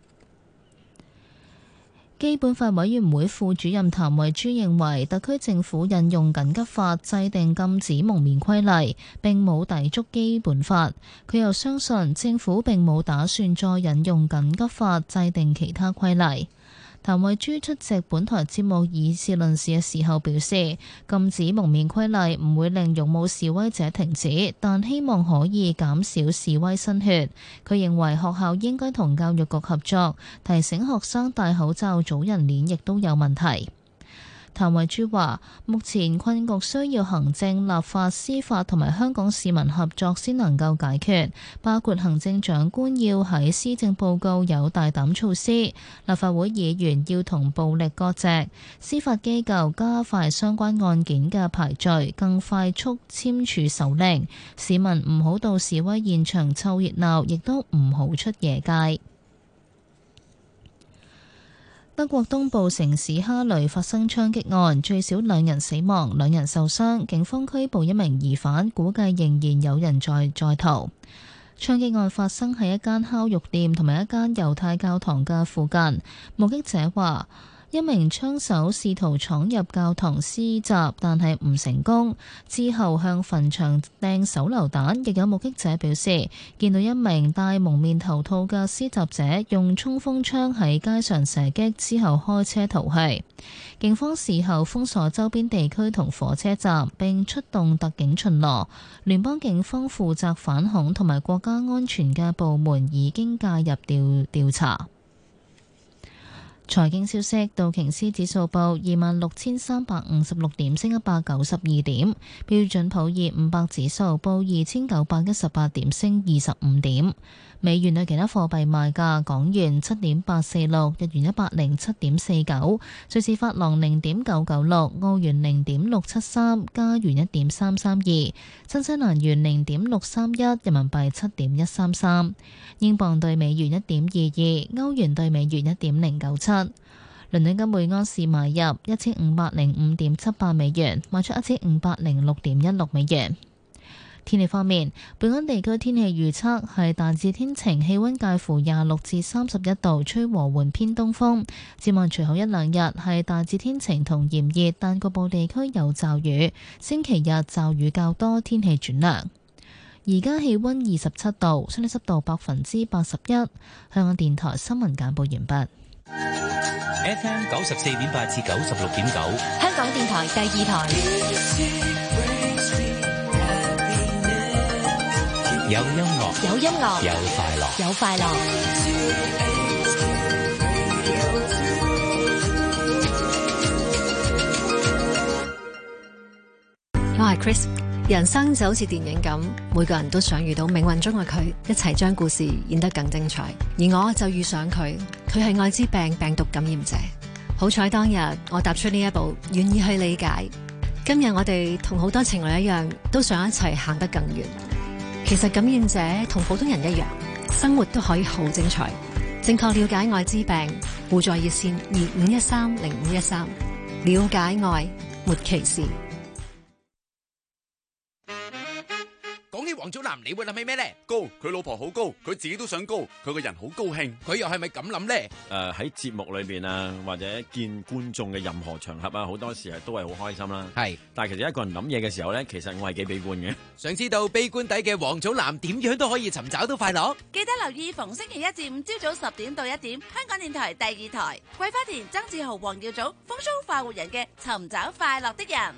基本法委員會副主任譚惠珠認為，特區政府引用緊急法制定禁止蒙面規例，並冇抵觸基本法。佢又相信政府並冇打算再引用緊急法制定其他規例。譚惠珠出席本台節目議事論事嘅時候表示，禁止蒙面規例唔會令勇武示威者停止，但希望可以減少示威新血。佢認為學校應該同教育局合作，提醒學生戴口罩早人鏈亦都有問題。譚惠珠話：目前困局需要行政、立法、司法同埋香港市民合作先能夠解決，包括行政長官要喺施政報告有大膽措施，立法會議員要同暴力割席，司法機構加快相關案件嘅排序，更快速簽署手令。市民唔好到示威現場湊熱鬧，亦都唔好出夜街。德國東部城市哈雷發生槍擊案，最少2人死亡，2人受傷。警方拘捕1名疑犯，估計仍然有人在逃。槍擊案發生喺一間烤肉店同埋一間猶太教堂嘅附近。目擊者話， 一名槍手試圖闖入教堂施襲，但係唔成功，之後向墳場掟手榴彈。亦有目擊者表示，見到一名戴蒙面頭套嘅施襲者用衝鋒槍喺街上射擊，之後開車逃去。警方事後封鎖周邊地區同火車站，並出動特警巡邏。聯邦警方負責反恐同埋國家安全嘅部門已經介入調查。財經消息，道瓊斯指數報26,356點，升192點；標準普爾500指數報2,918點，升25點。美元對其他貨幣賣價：港元7.846，日元107.49，瑞士法郎0.996，澳元0.673，加元1.332，新西蘭元0.631，人民幣7.133，英鎊對美元1.22，歐元對美元1.097。倫敦金每安士買入1505.78美元，賣出1506.16美元。天氣方面，本港地區天氣預測係大致天晴，氣溫介乎26至31度，吹和緩偏東風。展望隨後一兩日係大致天晴同炎熱，但局部地區有驟雨。星期日驟雨較多，天氣轉涼。而家氣溫27度，相對濕度81%。香港電台新聞簡報完畢。 FM 94.8至96.9， 香港電台第二台。 有音樂， 有音樂， 有快樂， 有快樂。 我係 Chris， 人生就好似電影咁，每個人都想遇到命運中嘅佢，一齊將故事演得更精彩。而我就遇上佢，佢係艾滋病病毒感染者。好彩當日我踏出呢一步，願意去理解。今日我哋同好多情侶一樣，都想一齊行得更遠。其實感染者同普通人一樣，生活都可以好精彩。正確了解艾滋病，互助熱線25130513，了解愛，沒歧視。 講起王祖藍，你會諗起咩咧？高，佢老婆好高，佢自己都想高，佢個人好高興，佢又係咪咁諗咧？ 喺節目裏邊啊，或者見觀眾嘅任何場合啊，好多時都係好開心啦。係，但係其實一個人諗嘢嘅時候咧，其實我係幾悲觀嘅。 想知道悲觀底嘅王祖藍點樣都可以尋找到快樂？ 記得留意逢星期一至五朝早10點到1點，香港電台第2台，桂花田、曾志豪、黃耀祖、風騷快活人嘅尋找快樂的人。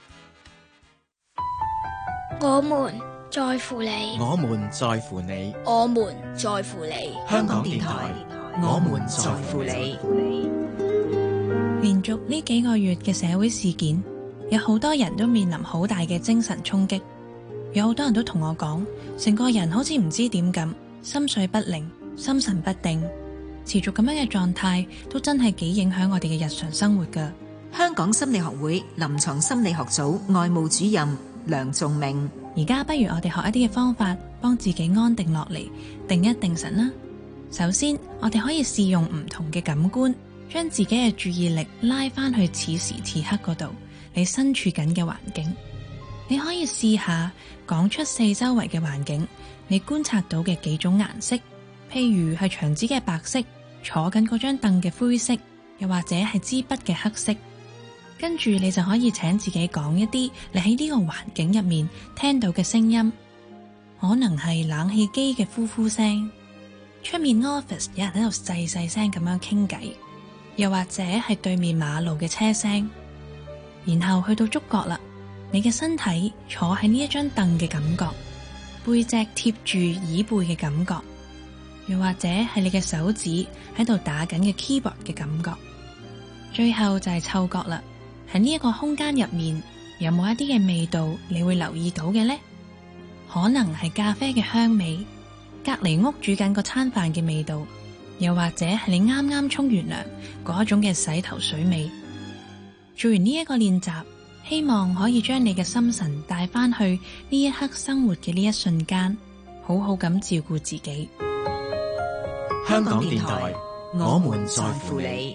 我們在乎你， 我們在乎你， 我們在乎你。 香港電台，我們在乎你。 連續呢幾個月嘅社會事件，有好多人都面臨好大嘅精神衝擊。有好多人都同我講，成個人好似唔知點咁，心緒不寧，心神不定，持續咁樣嘅狀態，都真係幾影響我哋嘅日常生活㗎。 香港心理學會臨床心理學組外務主任梁仲明， 而家不如我哋學一啲嘅方法，幫自己安定落嚟，定一定神啦。首先，我哋可以試用唔同嘅感官，將自己嘅注意力拉翻去此時此刻嗰度，你身處緊嘅環境。你可以試下講出四周圍嘅環境，你觀察到嘅幾種顏色，譬如係牆紙嘅白色，坐緊嗰張凳嘅灰色，又或者係支筆嘅黑色。跟住你就可以請自己講一啲你喺呢個環境入面聽到嘅聲音，可能係冷氣機嘅呼呼聲，出面 office 有人喺度細細聲咁樣傾偈，又或者係對面馬路嘅車聲。然後去到觸覺啦，你嘅身體坐喺呢一張凳嘅感覺，背脊貼住椅背嘅感覺，又或者係你嘅手指喺度打緊嘅 keyboard 嘅感覺。最後就係嗅覺啦。喺呢一個空間入面，有冇一啲嘅味道你會留意到嘅呢？可能係咖啡嘅香味，隔離屋煮緊個餐飯嘅味道，又或者係你啱啱沖完涼嗰種嘅洗頭水味。做完呢一個練習，希望可以將你嘅心神帶翻去呢一刻生活嘅呢一瞬間，好好咁照顧自己。 香港電台，我們在乎你。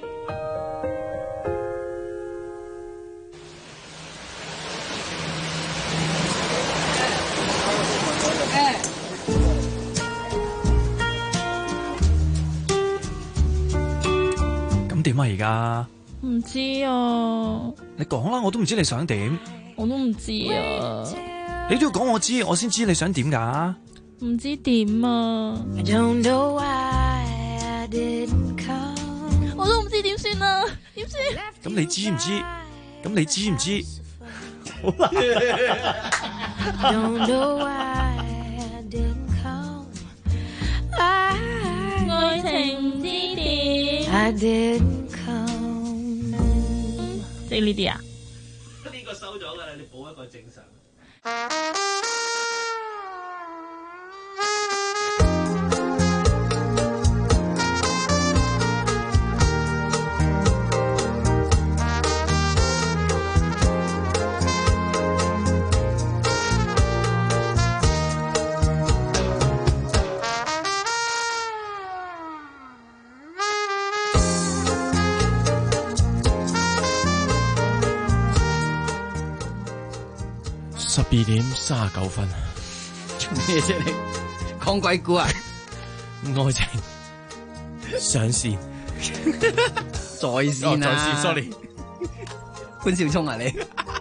點啊而家？ 唔知啊。 你講啦，我都唔知你想點。 我都唔知啊。 你都要講我知，我先知你想點㗎。 唔知點啊。我都唔知點算啊，點算？ 咁你知唔知？咁你知唔知？好啦。 愛情唔知點。即係呢啲啊？ 呢個收咗㗎啦，你補一個正常。12:39。 做咩啫你？講鬼故啊？ 愛情上線在線啊！ 在線 ，sorry。 潘少聰啊你？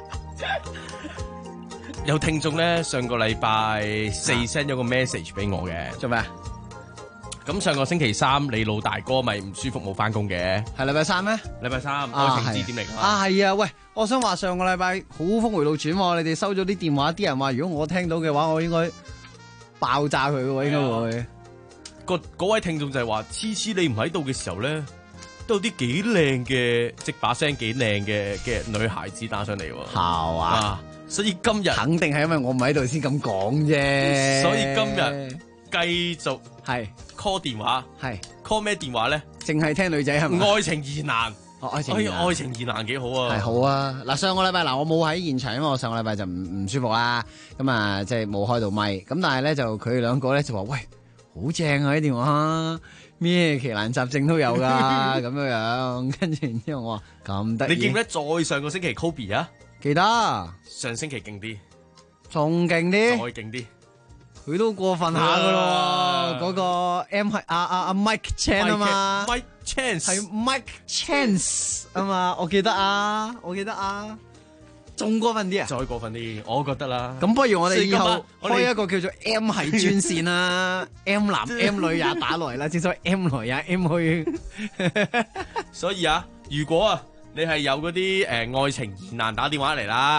有聽眾咧，上個禮拜4 send 咗個 message 俾我嘅。 做咩啊？ 咁上個星期3，你老大哥咪唔舒服冇翻工嘅？ 係禮拜3咩？ 禮拜3，愛情之點嚟㗎？ 係啊！喂，我想話上個禮拜好峰迴路轉喎，你哋收咗啲電話，啲人話如果我聽到嘅話，我應該爆炸佢喎，應該會。 嗰位聽眾就係話，次次你唔喺度嘅時候咧，都有啲幾靚嘅，即把聲幾靚嘅女孩子打上嚟喎。 係啊， 所以今日肯定係因為我唔喺度先咁講啫。 所以今日繼續係 call 電話， 係 call 咩電話咧？ 淨係聽女仔係咪？ 愛情疑難。 愛情疑難幾好啊！ 係好啊！嗱，上個禮拜我冇喺現場，因為我上個禮拜就唔舒服啦，咁啊即係冇開到咪。咁但係咧就佢哋兩個咧就話喂，好正啊啲電話，咩奇難雜症都有噶咁樣。跟住然之後我話咁得意。 你記唔記得再上個星期 Kobe 啊？ 記得。 上星期勁啲， 仲勁啲， 再勁啲。 佢都過分下噶咯，嗰個 M 係阿 Mike Chan 啊嘛 ，Mike Chance 係 Mike Chance 啊嘛，我記得啊，仲過分啲啊， 再過分啲，我覺得啦。 咁不如我哋以後開一個叫做 M 係專線啦，M 男 M 女也打來啦，正所謂 M 來也 M 去。 所以啊，如果啊，你係有嗰啲愛情疑難打電話嚟啦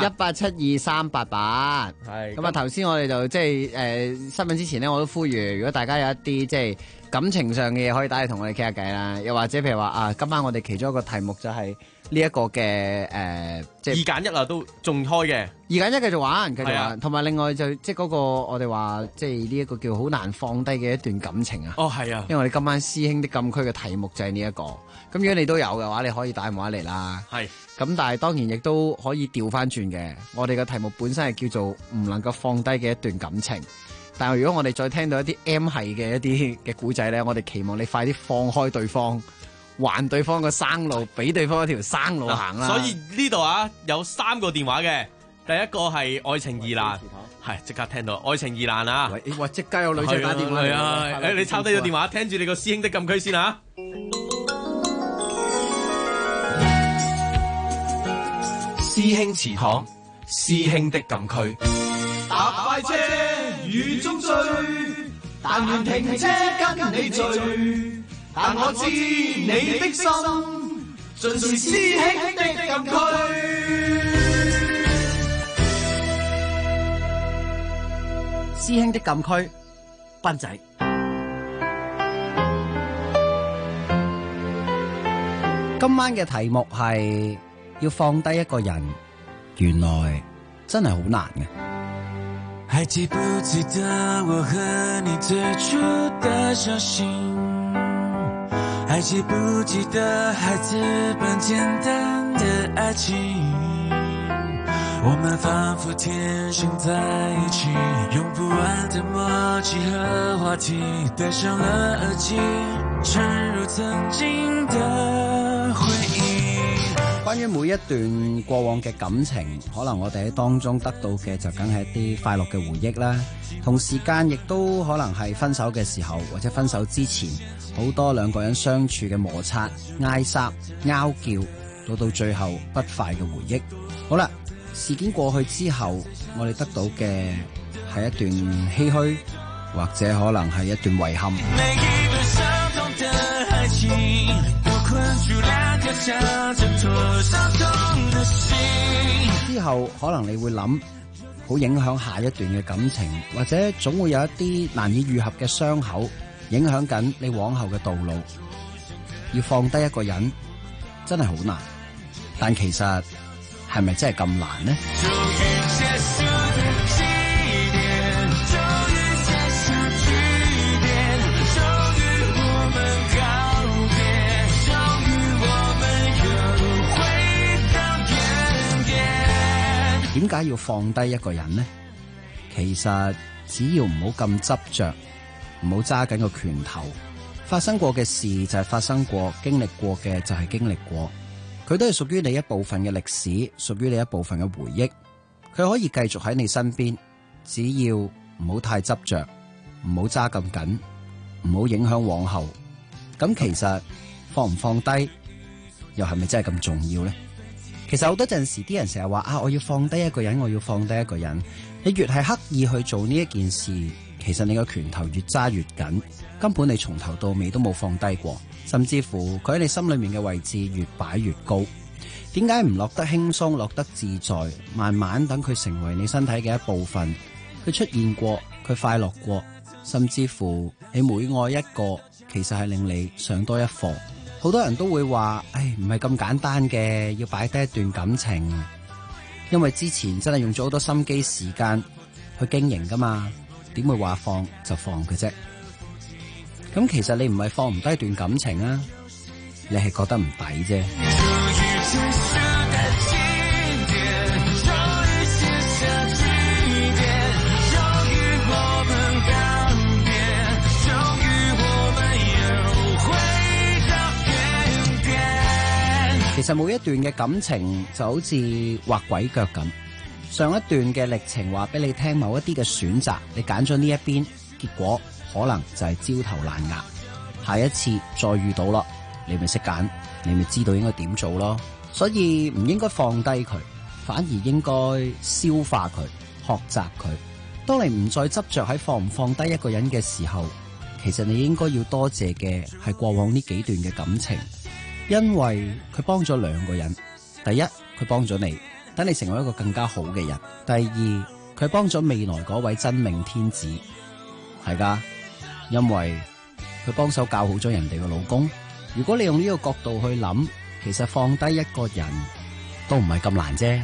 ，1872388。係咁啊！頭先我哋就即係新聞之前咧，我都呼籲，如果大家有一啲即係感情上嘅嘢，可以打嚟同我哋傾下偈啦。又或者譬如話啊，今晚我哋其中一個題目就係呢一個嘅即係 2揀1啊，都仲開嘅。 2揀1繼續玩，同埋另外就即係嗰個我哋話即係呢一個叫好難放低嘅一段感情啊。 哦，係啊， 因為我哋今晚師兄的禁區嘅題目就係呢一個。咁如果你都有嘅話，你可以打電話嚟啦。 係。 咁但係當然亦都可以調翻轉嘅。我哋嘅題目本身係叫做唔能夠放低嘅一段感情。但係如果我哋再聽到一啲 M 係嘅一啲嘅古仔咧，我哋期望你快啲放開對方，還對方個生路，俾對方一條生路行啦。 所以呢度啊有3個電話嘅，第一個係愛情疑難，係即刻聽到愛情疑難啊！ 喂，即刻有女仔打電話嚟啊！ 你抄低咗電話，聽住你個師兄的禁區先啊！ 師兄祠堂，師兄的禁區。搭快車雨中追，但願停車跟你聚。但我知你的心，盡是師兄的禁區。 師兄的禁區，斌仔。今晚嘅題目係要放低一個人，原來真係好難嘅。 還記不記得我和你最初的相信？還記不記得孩子般簡單的愛情？我們仿佛天生在一起，用不完的默契和話題，戴上了耳機，沉入曾經的回憶。 關於每一段過往嘅感情，可能我哋喺當中得到嘅就梗係一啲快樂嘅回憶啦。同時間亦都可能係分手嘅時候，或者分手之前，好多兩個人相處嘅摩擦、嗌霎、拗叫， 到最後不快嘅回憶。好啦，事件過去之後，我哋得到嘅係一段唏噓，或者可能係一段遺憾。之後可能你會諗，好影響下一段嘅感情，或者總會有一啲難以愈合嘅傷口，影響緊你往後嘅道路。要放低一個人真係好難，但其實係咪真係咁難呢？點解要放低一個人呢？其實只要唔好咁執着，唔好揸緊個拳頭。發生過嘅事就係發生過，經歷過嘅就係經歷過，佢都係屬於你一部分嘅歷史，屬於你一部分嘅回憶。佢可以繼續喺你身邊，只要唔好太執着，唔好揸咁緊，唔好影響往後。咁其實放唔放低，又係咪真係咁重要呢？其實好多陣時啲人成日話我要放低一個人，我要放低一個人。你越係刻意去做呢一件事，其實你個拳頭越揸越緊，根本你從頭到尾都冇放低過，甚至乎佢喺你心裏面嘅位置越擺越高。點解唔落得輕鬆，落得自在，慢慢等佢成為你身體嘅一部分，佢出現過，佢快樂過，甚至乎你每愛一個，其實係令你上多一課。好多人都會話，唔係咁簡單嘅，要擺低一段感情，因為之前真係用咗好多心機時間去經營噶嘛，點會話放就放嘅啫？咁其實你唔係放唔低段感情啊，你係覺得唔抵啫。其實每一段嘅感情就好似畫鬼腳咁，上一段嘅歷程話俾你聽某一啲嘅選擇，你揀咗呢一邊，結果可能就係焦頭爛額。下一次再遇到咯，你咪識揀，你咪知道應該點做咯。所以唔應該放低佢，反而應該消化佢，學習佢。當你唔再執着喺放唔放低一個人嘅時候，其實你應該要多謝嘅係過往呢幾段嘅感情。因為佢幫咗兩個人，第一佢幫咗你，等你成為一個更加好嘅人；第二佢幫咗未來嗰位真命天子，係噶，因為佢幫手教好咗人哋嘅老公。如果你用呢個角度去諗，其實放低一個人都唔係咁難啫。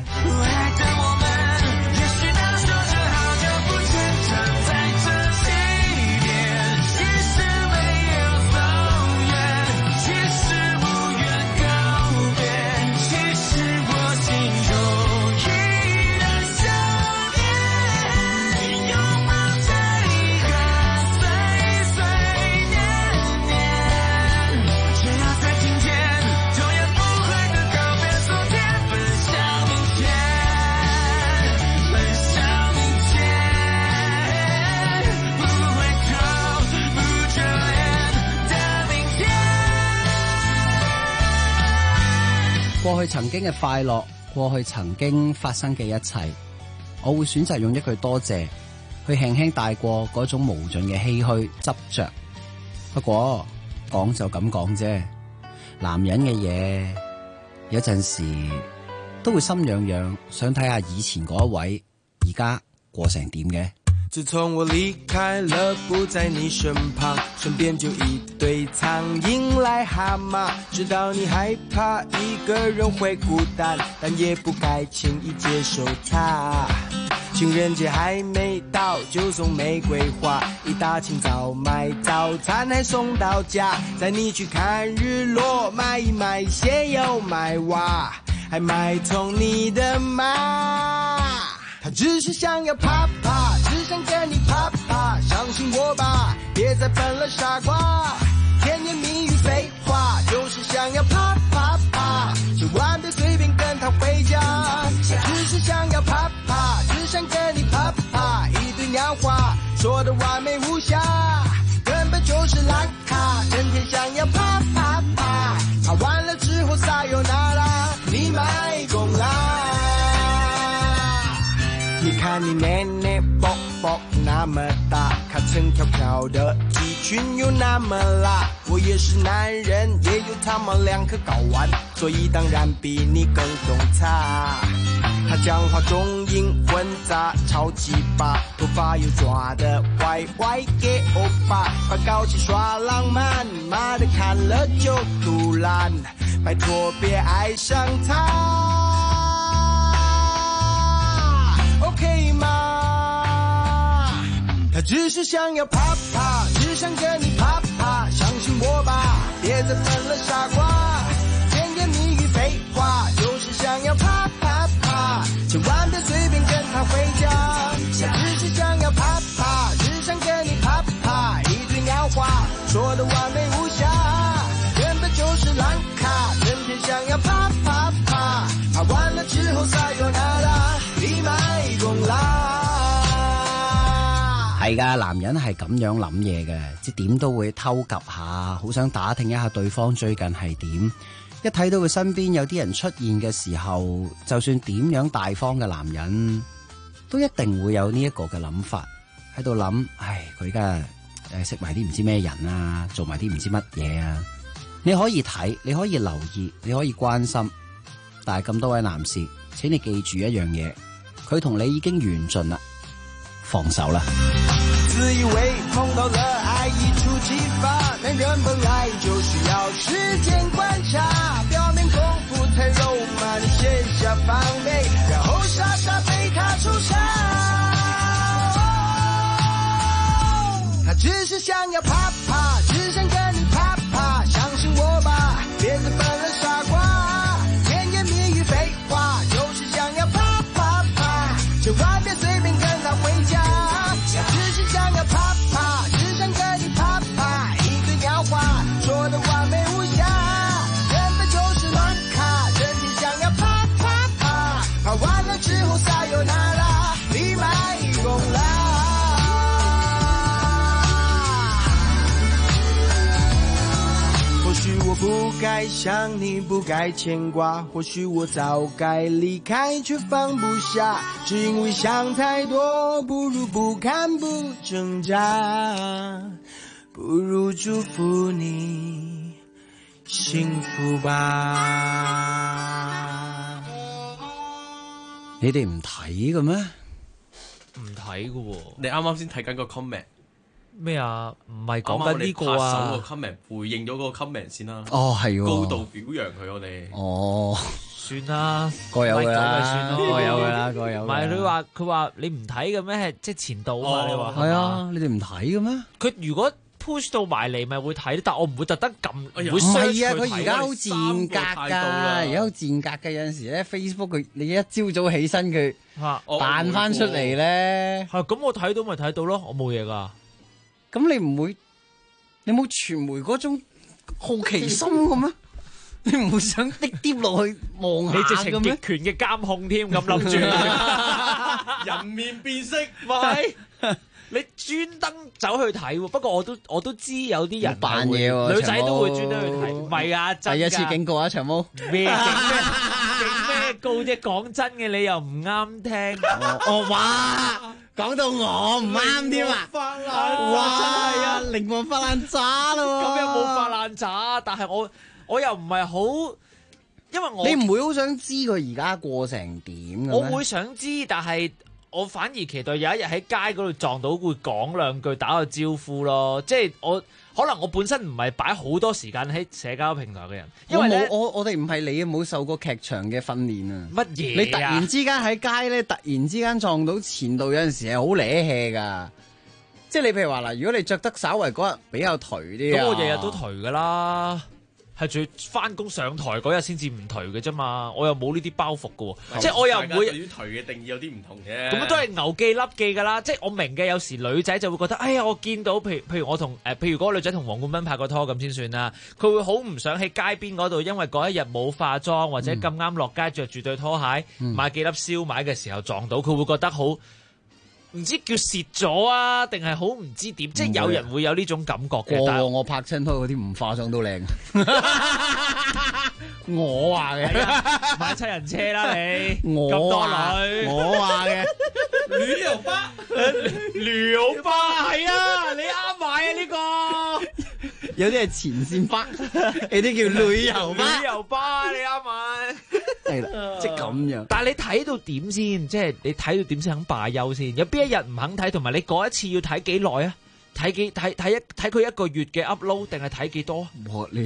過去曾經嘅快樂，過去曾經發生嘅一切，我會選擇用一句多謝去輕輕帶過嗰種無盡嘅唏噓執着。不過講就咁講啫，男人嘅嘢有陣時都會心癢癢，想睇下以前嗰一位而家過成點嘅。 自從我離開了，不在你身旁，身邊就一堆蒼蠅來蛤蟆，知道你害怕一個人會孤單，但也不該輕易接受它。情人節還沒到就送玫瑰花，一大清早買早餐還送到家，帶你去看日落，買一買鞋又買襪，還買通你的媽。他只是想要啪啪，只想跟你啪啪，相信我吧，別再笨了傻瓜，甜言蜜語廢話，就是想要啪啪啪，千萬別隨便跟他回家。他只是想要啪啪，只想跟你啪啪，一堆鳥話，說得完美無瑕，根本就是爛卡，整天想要啪啪啪，啪完了之後撒由那拉。 么大，看成条条的鸡群又那么辣。我也是男人，也有他们2颗睾丸，所以当然比你更懂茶。他讲话中英混杂，超级巴，头发又抓得歪歪给欧巴，快搞起耍浪漫，妈的看了就肚烂，拜托别爱上他 ，OK 吗？他只是想要啪啪，只想跟你啪啪，相信我吧，别再分了傻瓜，甜言蜜语废话，就是想要啪啪啪，千万别随便跟他回家。他只是想要啪啪，只想跟你啪啪，一堆鸟话说的完美无瑕，原本就是烂卡，整天想要啪啪啪，啪完了之後撒由那拉，你買功啦。 係㗎，男人係咁樣諗嘢嘅，即點都會偷及下，好想打聽一下對方最近係點。一睇到佢身邊有啲人出現嘅時候，就算點樣大方嘅男人，都一定會有呢一個嘅諗法，喺度諗，唉，佢而家識埋啲唔知咩人啊，做埋啲唔知乜嘢啊。你可以睇，你可以留意，你可以關心，但係咁多位男士，請你記住一樣嘢，佢同你已經緣盡啦，放手啦。 自以為碰到了愛一觸即發，男人本來就需要時間觀察，表面功夫太肉麻，你卸下防備，然後傻傻被他出場。他只是想要啪啪，只想跟你啪啪，相信我吧，別再分了傻瓜，甜言蜜語廢話，就是想要啪啪啪，千萬別隨便跟他回家。只是想要啪啪，只想跟你啪啪，一堆鳥話說的完美無瑕，原本就是亂卡，整天想要啪啪啪，啪完了之後撒由那拉，你買功啦。或許我不該想你，不該牽掛，或許我早該離開，卻放不下，只因為想太多，不如不看不掙扎，不如祝福你幸福吧。 你哋唔睇嘅咩？ 唔睇嘅喎， 你啱啱先睇緊個 comment。 咩啊？唔係講緊呢個啊！ 拍手個 comment 回應咗個 comment 先啦。 哦，係喎。 高度表揚佢，我哋。 哦，算啦， 各有㗎啦， 算咯， 各有㗎啦，各有。 唔係佢話你唔睇嘅咩？係即係前度啊嘛？你話係啊？你哋唔睇嘅咩？ 佢如果 push 到埋嚟，咪會睇，但我唔會特登撳。唔係啊，佢而家好賤格㗎，而家好賤格嘅。有陣時咧 Facebook 佢你一朝早起身佢彈翻出嚟咧。 係咁，我睇到咪睇到咯，我冇嘢㗎。 咁你唔會，你冇傳媒嗰種好奇心嘅咩？你唔會想滴啲落去望下嘅咩？ 你直情極權嘅監控添，咁諗住人面辨識， 喂，你專登走去睇喎。不過我都知有啲人扮嘢喎， 女仔都會專登去睇。唔係啊，真㗎。 第一次警告啊，長毛。 咩警咩告啫？講真嘅，你又唔啱聽。 哇！講到我唔啱添啊！ 哇！真係啊，靈魂發爛渣咯！ 咁又冇發爛渣，但係我又唔係好，因為你唔會好想知佢而家過成點嘅咩？ 我會想知，但係我反而期待有一日喺街嗰度撞到，會講兩句打個招呼咯。即係可能我本身唔係擺好多時間喺社交平台嘅人，因為我哋唔係你冇受過劇場嘅訓練啊！ 乜嘢？ 你突然之間喺街咧，突然之間撞到前度，有陣時係好瀨氣噶。即係你譬如話嗱，如果你着得稍為嗰日比較頹啲， 咁我日日都頹噶啦。係仲要翻工上台嗰日先至唔頹嘅啫嘛，我又冇呢啲包袱嘅喎，即係我又唔會。 對於頹嘅定義有啲唔同嘅。 咁都係牛記笠記㗎啦，即係我明嘅。有時女仔就會覺得，哎呀，我見到譬如我同譬如嗰個女仔同黃冠斌拍過拖咁先算啦，佢會好唔想喺街邊嗰度，因為嗰一日冇化妝或者咁啱落街着住對拖鞋買幾粒燒賣嘅時候撞到，佢會覺得好唔知叫蝕咗啊，定係好唔知點？即係有人會有呢種感覺嘅。但係我拍親拖嗰啲唔化妝都靚。我話嘅， 買七人車啦你， 我咁多女， 我話嘅， 旅遊巴， 旅遊巴係啊，你啱買啊呢個， 有啲係前線巴，有啲叫旅遊巴， 旅遊巴你啱買， 係啦，即係咁樣。 但係你睇到點先？即係你睇到點先肯罷休先？有邊一日唔肯睇？同埋你嗰一次要睇幾耐啊？睇佢一個月嘅 upload 定係睇幾多？ 你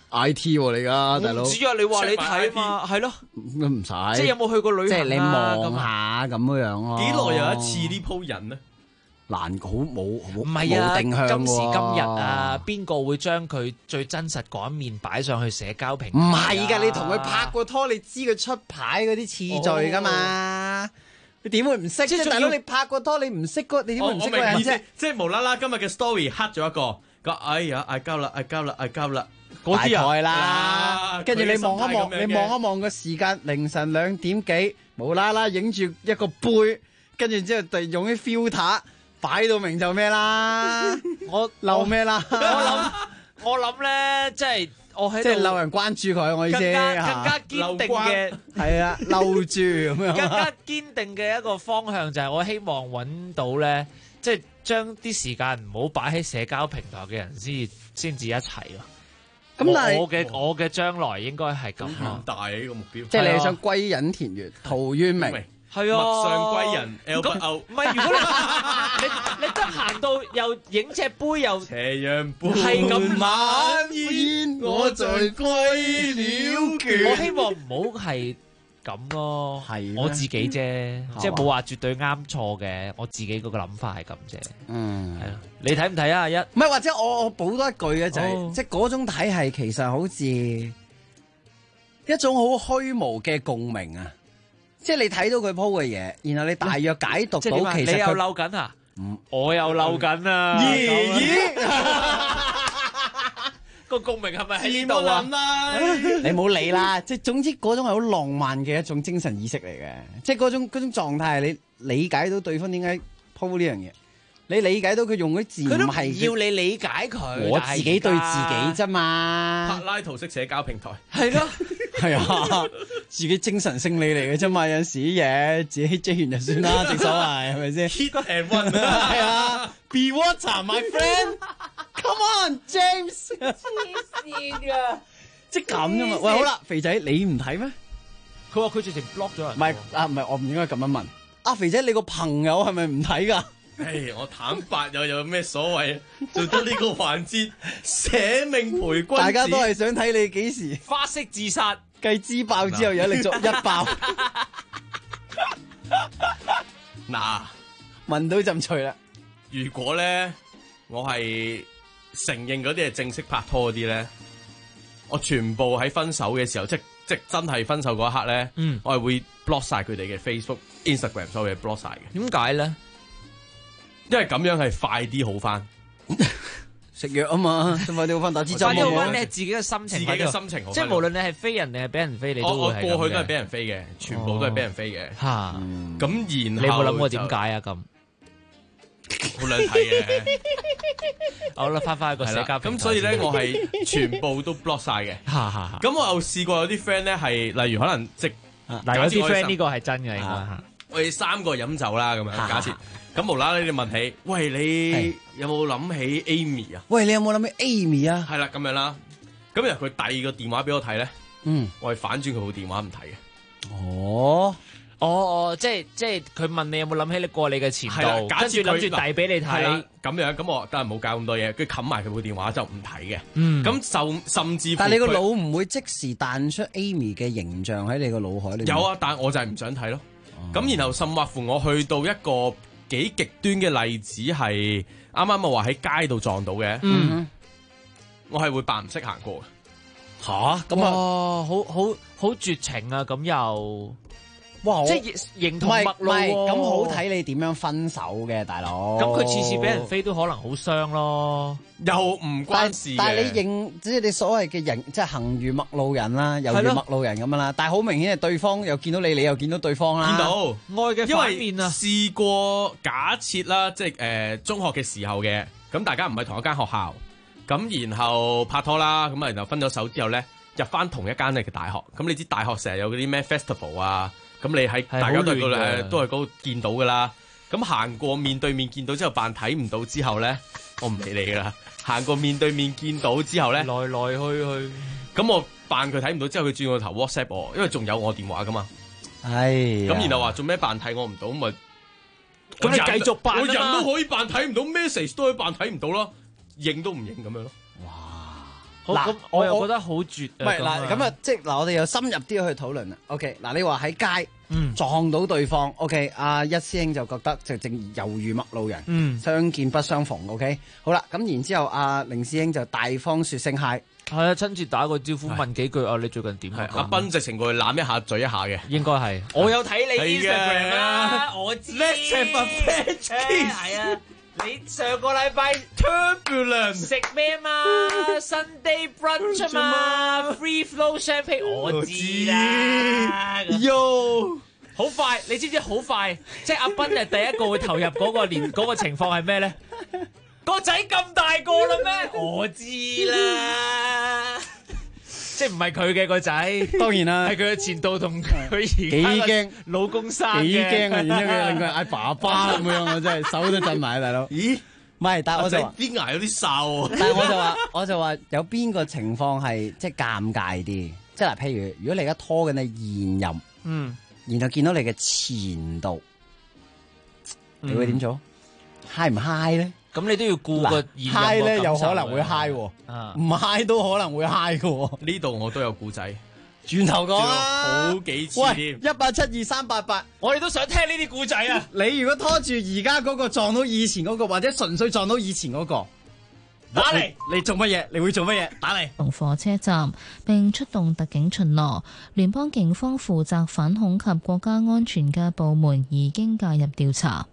IT 嚟噶，大佬。 唔知啊，你話你睇嘛，係咯， 唔使。 即係有冇去過旅行啊？ 即係你望下咁樣咯。 幾耐有一次呢鋪人呢？ 難好冇唔係啊！ 定向今時今日啊，邊個會將佢最真實嗰一面擺上去社交平台？ 唔係㗎，你同佢拍過拖，你知佢出牌嗰啲次序㗎嘛？你點會唔識啫？大佬，你拍過拖，你唔識嗰，你點會唔識嗰人啫？ 即係無啦啦，今日嘅 story 黑咗一個，哎呀，嗌交啦， 嗰啲啦，跟住你望一望，你望一望個時間，凌晨2點幾，無啦啦影住一個杯，跟住之後用啲 filter 擺到明就咩啦？ 我漏咩啦？ 我諗咧，即係我喺即係漏人關注佢，我意思更加堅定嘅係啊，漏住咁樣。 更加堅定嘅一個方向就係我希望揾到咧，即係將啲時間唔好擺喺社交平台嘅人先至一齊咯。咁但係我嘅將來應該係咁咯。 大呢個目標， 即係你想歸隱田園，陶淵明。 係啊， 陌上歸人 L 不 O。 唔係，如果你得閒到又影隻杯又斜陽杯， 係咁晚煙，我在歸了權。 我希望唔好係咁咯，係我自己啫，即係冇話絕對啱錯嘅，我自己嗰個諗法係咁啫。 嗯， 係咯，你睇唔睇啊？一唔係或者我補多一句嘅就係，即係嗰種睇係其實好似一種好虛無嘅共鳴啊！即係你睇到佢 po 嘅嘢，然後你大約解讀到其實你又嬲緊啊？我又嬲緊啊！個共鳴係咪喺呢度啊？ 你冇理啦，即係總之嗰種係好浪漫嘅一種精神意識嚟嘅，即係嗰種狀態係你理解到對方點解 po 呢樣嘢，你理解到佢用嗰啲字唔係要你理解佢， 我自己對自己啫嘛。 柏拉圖式社交平台係咯， 係啊，自己精神勝利嚟嘅啫嘛，有陣時啲嘢自己追完就算啦，正所謂係咪先 ？Hit and run 係啊 ，Be water, my friend. Come on, James。 黐線㗎， 即係咁啫嘛。喂，好啦，肥仔你唔睇咩？ 佢話佢直情 block 咗人。 唔係啊，唔係我唔應該咁樣問。阿肥仔，你個朋友係咪唔睇㗎？ 我坦白又有咩所謂？做得呢個環節，捨命陪君子。 大家都係想睇你幾時花式自殺， 繼支爆之後有力作一爆。 嗱， 聞到陣除啦。 如果咧，我係承認嗰啲係正式拍拖嗰啲咧，我全部喺分手嘅時候，即真係分手嗰一刻咧，我係會 block 晒佢哋嘅 Facebook、Instagram 所有嘢 block 晒嘅。 點解咧？ 因為咁樣係快啲好翻， 食藥啊嘛，快啲好翻打支針。 快啲好翻，你係自己嘅心情， 自己嘅心情好。 即係無論你係飛人定係俾人飛，你都會係咁嘅。 我過去都係俾人飛嘅，全部都係俾人飛嘅。 嚇， 咁然後你有冇諗過點解啊？咁好兩睇嘅。 好啦，翻去個社交平台。 咁所以咧，我係全部都 block 晒嘅。咁我又試過有啲 friend 咧係，例如可能即嗱，有啲 friend 呢個係真嘅，應該我哋3個飲酒啦，咁樣假設。咁無啦啦你哋問起，喂，你有冇諗起 Amy 啊？ 喂，你有冇諗起 Amy 啊？ 係啦，咁樣啦。咁然後佢遞個電話俾我睇咧，我係反轉佢部電話唔睇嘅。 即係佢問你有冇諗起你過你嘅前度，跟住諗住遞俾你睇。 咁樣，咁我梗係冇搞咁多嘢，跟住冚埋佢部電話就唔睇嘅。咁就甚至乎， 但係你個腦唔會即時彈出 Amy 嘅形象喺你個腦海裏面。 有啊，但係我就係唔想睇咯。咁然後甚或乎我去到一個幾極端嘅例子係，啱啱我話喺街度撞到嘅，我係會扮唔識行過嘅。 吓，咁啊， 好絕情啊！咁又哇！ 即係形同陌路喎。 咁好睇你點樣分手嘅，大佬。 咁佢次次俾人飛都可能好傷咯， 又唔關事嘅。 但係你認即係你所謂嘅人，即係行如陌路人啦，猶如陌路人咁樣啦。但係好明顯係對方又見到你，你又見到對方啦。 見到愛嘅反面啊！ 試過假設啦，即係中學嘅時候嘅，咁大家唔係同一間學校，咁然後拍拖啦，咁啊然後分咗手之後咧，入翻同一間嘅大學。咁你知大學成日有嗰啲咩 festival 啊？咁你喺大家都係嗰度見到噶啦，咁行過面對面見到之後扮睇唔到之後咧，我唔理你噶啦。行過面對面見到之後咧， 來來去去， 咁我扮佢睇唔到之後，佢轉個頭 WhatsApp 我，因為仲有我電話噶嘛。 係。 咁然後話做咩扮睇我唔到，咁你繼續扮啊嘛。 我人都可以扮睇唔到 message 都可以扮睇唔到咯，認都唔認咁樣咯。 嗱，我又覺得好絕。 唔係嗱，咁啊，即係嗱，我哋又深入啲去討論啦。OK，嗱，你話喺街撞到對方，OK，阿一師兄就覺得就正猶如陌路人，相見不相逢。OK，好啦，咁然之後阿凌師兄就大方説聲嗨， 係啊，親自打個招呼問幾句啊，你最近點啊？ 阿斌直情過去攬一下嘴一下嘅， 應該係。我有睇你 Instagram 啦，我知。 Let's have a French kiss。 係啊。你上個禮拜 Turbulence 食咩嘛 ？Sunday brunch 嘛 ？Free flow champagne 我知啦。 喲， 好快，你知唔知好快？即係阿斌係第一個會投入嗰個情況係咩咧？個仔咁大個啦咩？我知啦。即係唔係佢嘅個仔， 當然啦， 係佢嘅前度同佢而家老公生嘅， 幾驚啊！然之後佢令佢嗌爸爸咁樣，我真係手都震埋啊，大佬。咦？唔係，但係我就話邊牙有啲哨。 但係我就話有邊個情況係即係尷尬啲？即係嗱，譬如如果你而家拖緊你現任，然後見到你嘅前度，你會點做？high 唔 high 咧？ 咁你都要顧個嗨咧，有可能會嗨喎，唔嗨都可能會嗨嘅。 呢度我都有故仔， 轉頭講啊， 好幾次添。 1872388， 我哋都想聽呢啲故仔啊！ 你如果拖住而家嗰個撞到以前嗰個，或者純粹撞到以前嗰個，打嚟，你做乜嘢？你會做乜嘢？打嚟。 同火車站並出動特警巡邏，聯邦警方負責反恐及國家安全嘅部門已經介入調查。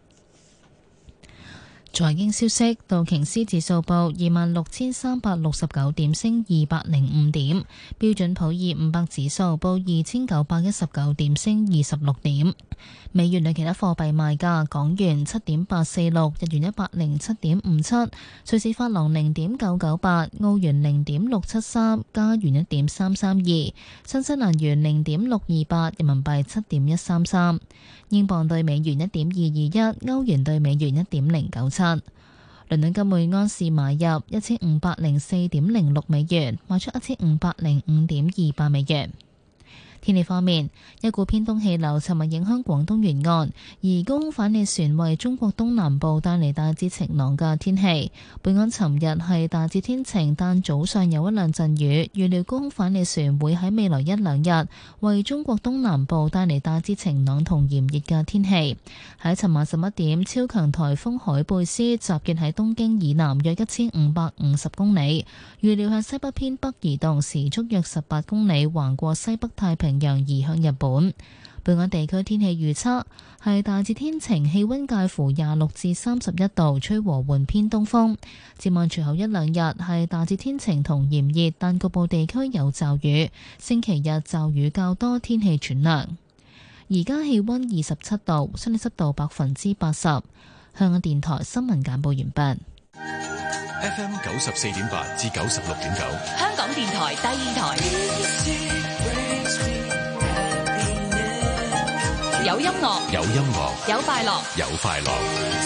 財經消息，道瓊斯指數報26,369點，升205點；標準普爾500指數報2,919點，升26點。美元對其他貨幣賣價：港元7.846，日元107.57，瑞士法郎0.998，澳元0.673，加元1.332，新西蘭元0.628，人民幣7.133。英鎊對美元1.221，歐元對美元1.097。倫敦金每安士買入1504.06美元，賣出1505.28美元。天氣方面，一股偏東氣流尋日影響廣東沿岸，而高空反氣旋為中國東南部帶嚟大致晴朗嘅天氣。本港尋日係大致天晴，但早上有一兩陣雨。預料高空反氣旋會喺未來一兩日為中國東南部帶嚟大致晴朗同炎熱嘅天氣。喺尋晚11點，超強颱風海貝斯集結喺東京以南約1550公里，預料向西北偏北移動，時速約18公里，橫過西北太平洋移向日本。本港地區天氣預測係大致天晴，氣溫介乎26至31度，吹和緩偏東風。展望隨後一兩日係大致天晴同炎熱，但局部地區有驟雨。星期日驟雨較多，天氣轉涼。而家氣溫27度，相對濕度80%。香港電台新聞簡報完畢。 FM 94.8至96.9， 香港電台第二台。有音樂， 有音樂， 有快樂， 有快樂。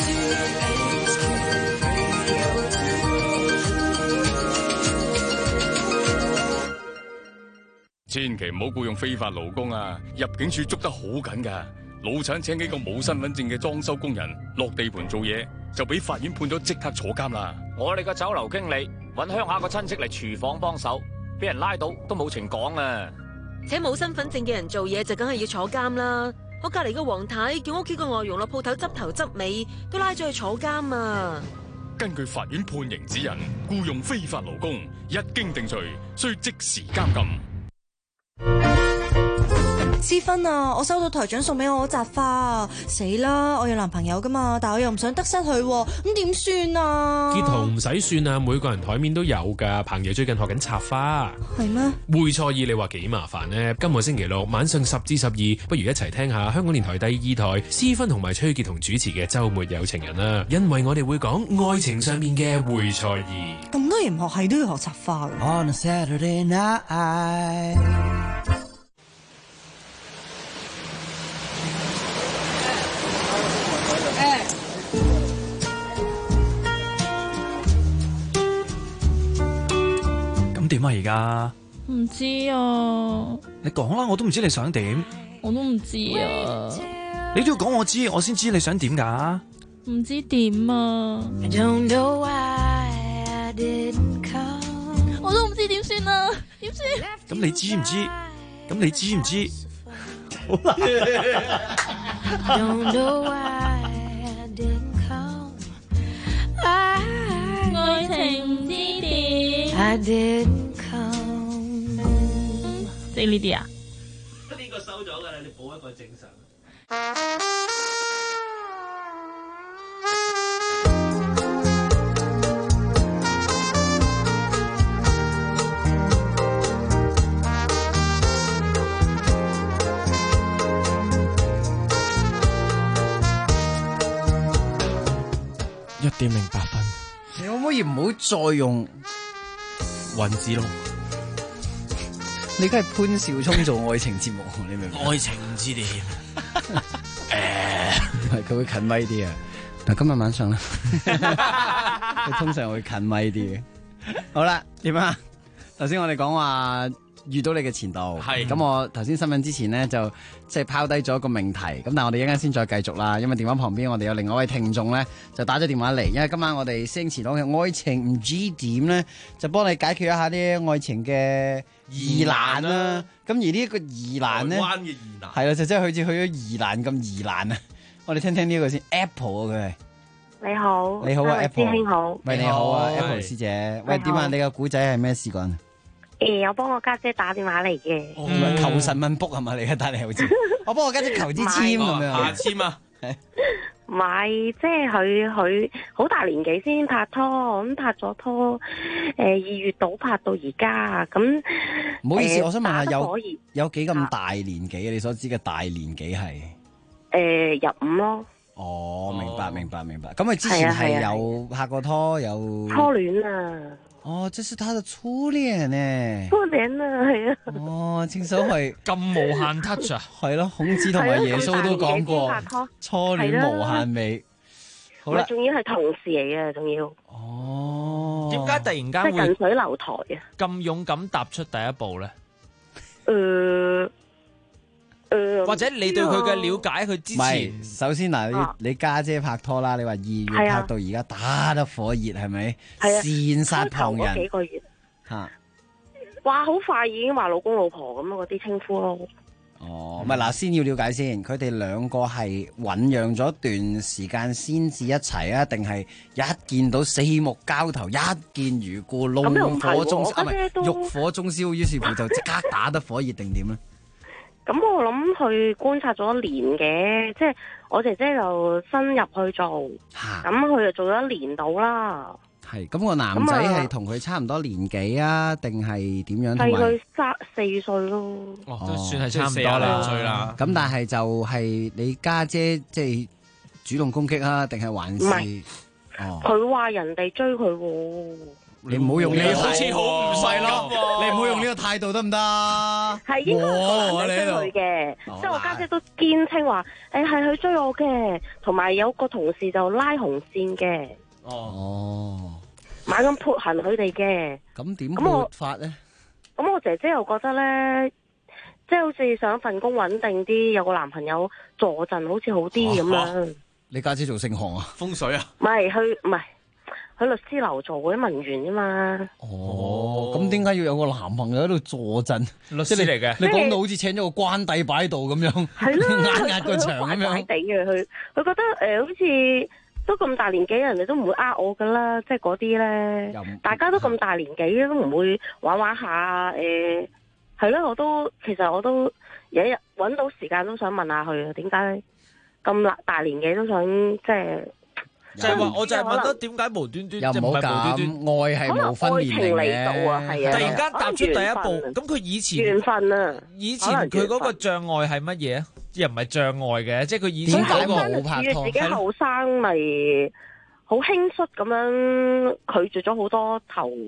千祈唔好僱用非法勞工啊！入境處捉得好緊㗎，老闆請幾個冇身份證嘅裝修工人落地盤做嘢，就俾法院判咗即刻坐監啦。 我哋個酒樓經理搵鄉下個親戚嚟廚房幫手，俾人拉到都冇情講啊！ 請冇身份證嘅人做嘢就梗係要坐監啦。我隔籬個黃太叫屋企個外傭落鋪頭執頭執尾，都拉咗去坐監啊！ 根據法院判刑指引，僱用非法勞工一經定罪，需即時監禁。 思芬啊，我收到台長送俾我嗰扎花啊，死啦！我有男朋友噶嘛，但我又唔想得失佢，咁點算啊？ 傑豪唔使算啊，每個人台面都有噶。彭爺最近學緊插花， 係咩？ 會錯意你話幾麻煩呢？今個星期六晚上10至12，不如一齊聽下香港電台第2台思芬同埋崔傑同主持嘅週末有情人啦，因為我哋會講愛情上面嘅會錯意。 咁多人學係都要學插花㗎。 On a Saturday night。 咁點啊？而家唔知啊。 你講啦，我都唔知你想點。 我都唔知啊。 你都要講我知，我先知你想點㗎。 唔知點啊。我都唔知點算啊，點算？ 咁你知唔知？咁你知唔知？好難。 愛情之點？即係呢啲啊？ 呢個收咗㗎啦，你補一個正常。 1:08。 你可唔可以唔好再用雲子龍？ 你而家係潘紹聰做愛情節目，你明唔明？ 愛情唔知點。 係佢會近咪啲啊！嗱，今日晚上咧，佢通常會近咪啲嘅。好啦，點啊？頭先我哋講話遇到你嘅前度，係咁我頭先新聞之前咧就即係拋低咗一個命題，咁但係我哋一陣先再繼續啦，因為電話旁邊我哋有另外一位聽眾咧就打咗電話嚟，因為今晚我哋星前檔嘅愛情唔知點咧，就幫你解決一下啲愛情嘅疑難啦。咁而呢一個疑難咧， 灣嘅疑難係啦，就真係好似去咗疑難咁疑難啊！我哋聽聽呢個先 ，Apple 啊佢係。 你好， 你好啊 Apple， 師兄好， 喂你好啊 Apple 師姐，喂點啊？你個古仔係咩事幹？ 我幫我家姐打電話嚟嘅， 求神問卜係咪？你而家打嚟好似，我幫我家姐求支簽咁樣， 下簽啊？ 唔係，即係佢好大年紀先拍拖，咁拍咗拖，2月度拍到而家，咁唔好意思，我想問下有幾咁大年紀？你所知嘅大年紀係入5咯。 哦，明白。咁佢之前係有拍過拖，有初戀啊。 哦，這是他的初戀呢。 初戀啊，係啊。 哦，正所謂咁無限 touch 啊， 係咯，孔子同埋耶穌都講過初戀無限美。好啦， 仲要係同事嚟嘅，仲要。 哦。 點解突然間會近水樓台啊？ 咁勇敢踏出第一步咧？或者你對佢嘅了解，佢之前首先嗱，你家姐拍拖啦，你話2月拍到而家打得火熱係咪？羨煞旁人。 幾個月吓， 哇，好快已經話老公老婆咁嗰啲稱呼咯。 哦，唔係嗱，先要了解先，佢哋兩個係醞釀咗段時間先至一齊啊，定係一見到四目交投，一見如故，怒火中燒，唔係欲火中燒，於是乎就即刻打得火熱定點咧？ 咁我諗佢觀察咗1年嘅，即係我姐姐就新入去做，咁佢就做咗1年到啦。 係，咁個男仔係同佢差唔多年紀啊，定係點樣？ 係佢4歲咯。 哦，都算係差唔多啦，歲啦。 咁但係就係你家姐即係主動攻擊啊，定係還是？唔係， 佢話人哋追佢喎。 你唔好用呢個， 好似好唔係咯， 你唔好用呢個態度得唔得？ 係應該係追佢嘅，即係我家姐都堅稱話，係佢追我嘅，同埋有個同事就拉紅線嘅。 哦， 猛咁潑行佢哋嘅。 咁點潑法咧？ 咁我姐姐又覺得咧，即係好似想份工穩定啲，有個男朋友助陣好似好啲咁樣。 你家姐做聖行啊？ 風水啊？ 唔係，佢律師樓做嗰啲文員啫嘛。 哦，咁點解要有個男朋友喺度助陣？ 律師嚟嘅。 你講到好似請咗個關帝擺喺度咁樣， 係咯， 壓個場咁樣。 怪怪地嘅佢覺得好似都咁大年紀，人哋都唔會呃我噶啦，即係嗰啲咧，大家都咁大年紀都唔會玩下係咯，其實我都有一日揾到時間都想問下佢，點解咁大年紀都想即係。 就係話，我就係問得點解無端端又唔好咁，愛係冇分年齡嘅。 突然間踏出第一步，咁佢以前緣分啊， 以前佢嗰個障礙係乜嘢啊？又唔係障礙嘅，即係佢以前嗰個冇拍拖，自己後生咪好輕率咁樣拒絕咗好多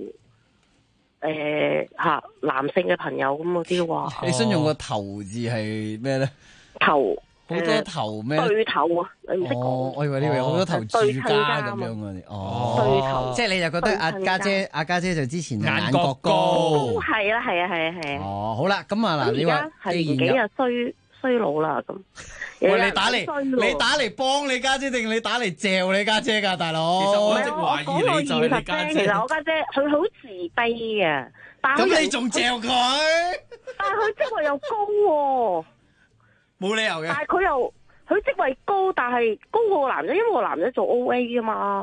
男性嘅朋友咁嗰啲話。 你想用個頭字係咩咧？ 頭。 好多頭咩？ 對頭啊！你唔識講。 我以為你有好多頭住家咁樣啊！ 對頭， 即係你就覺得阿家姐就之前眼角高。 係啊！ 哦，好啦，咁啊嗱，你話年紀又衰老啦咁。 喂，你打嚟幫你家姐定你打嚟嚼你家姐㗎，大佬？ 其實我一直懷疑你就係你家姐。 其實我家姐佢好自卑嘅， 咁你仲嚼佢？ 但係佢職位又高喎。 冇理由嘅， 但係佢職位高，但係高過個男仔，因為個男仔做 O.A. 啊嘛。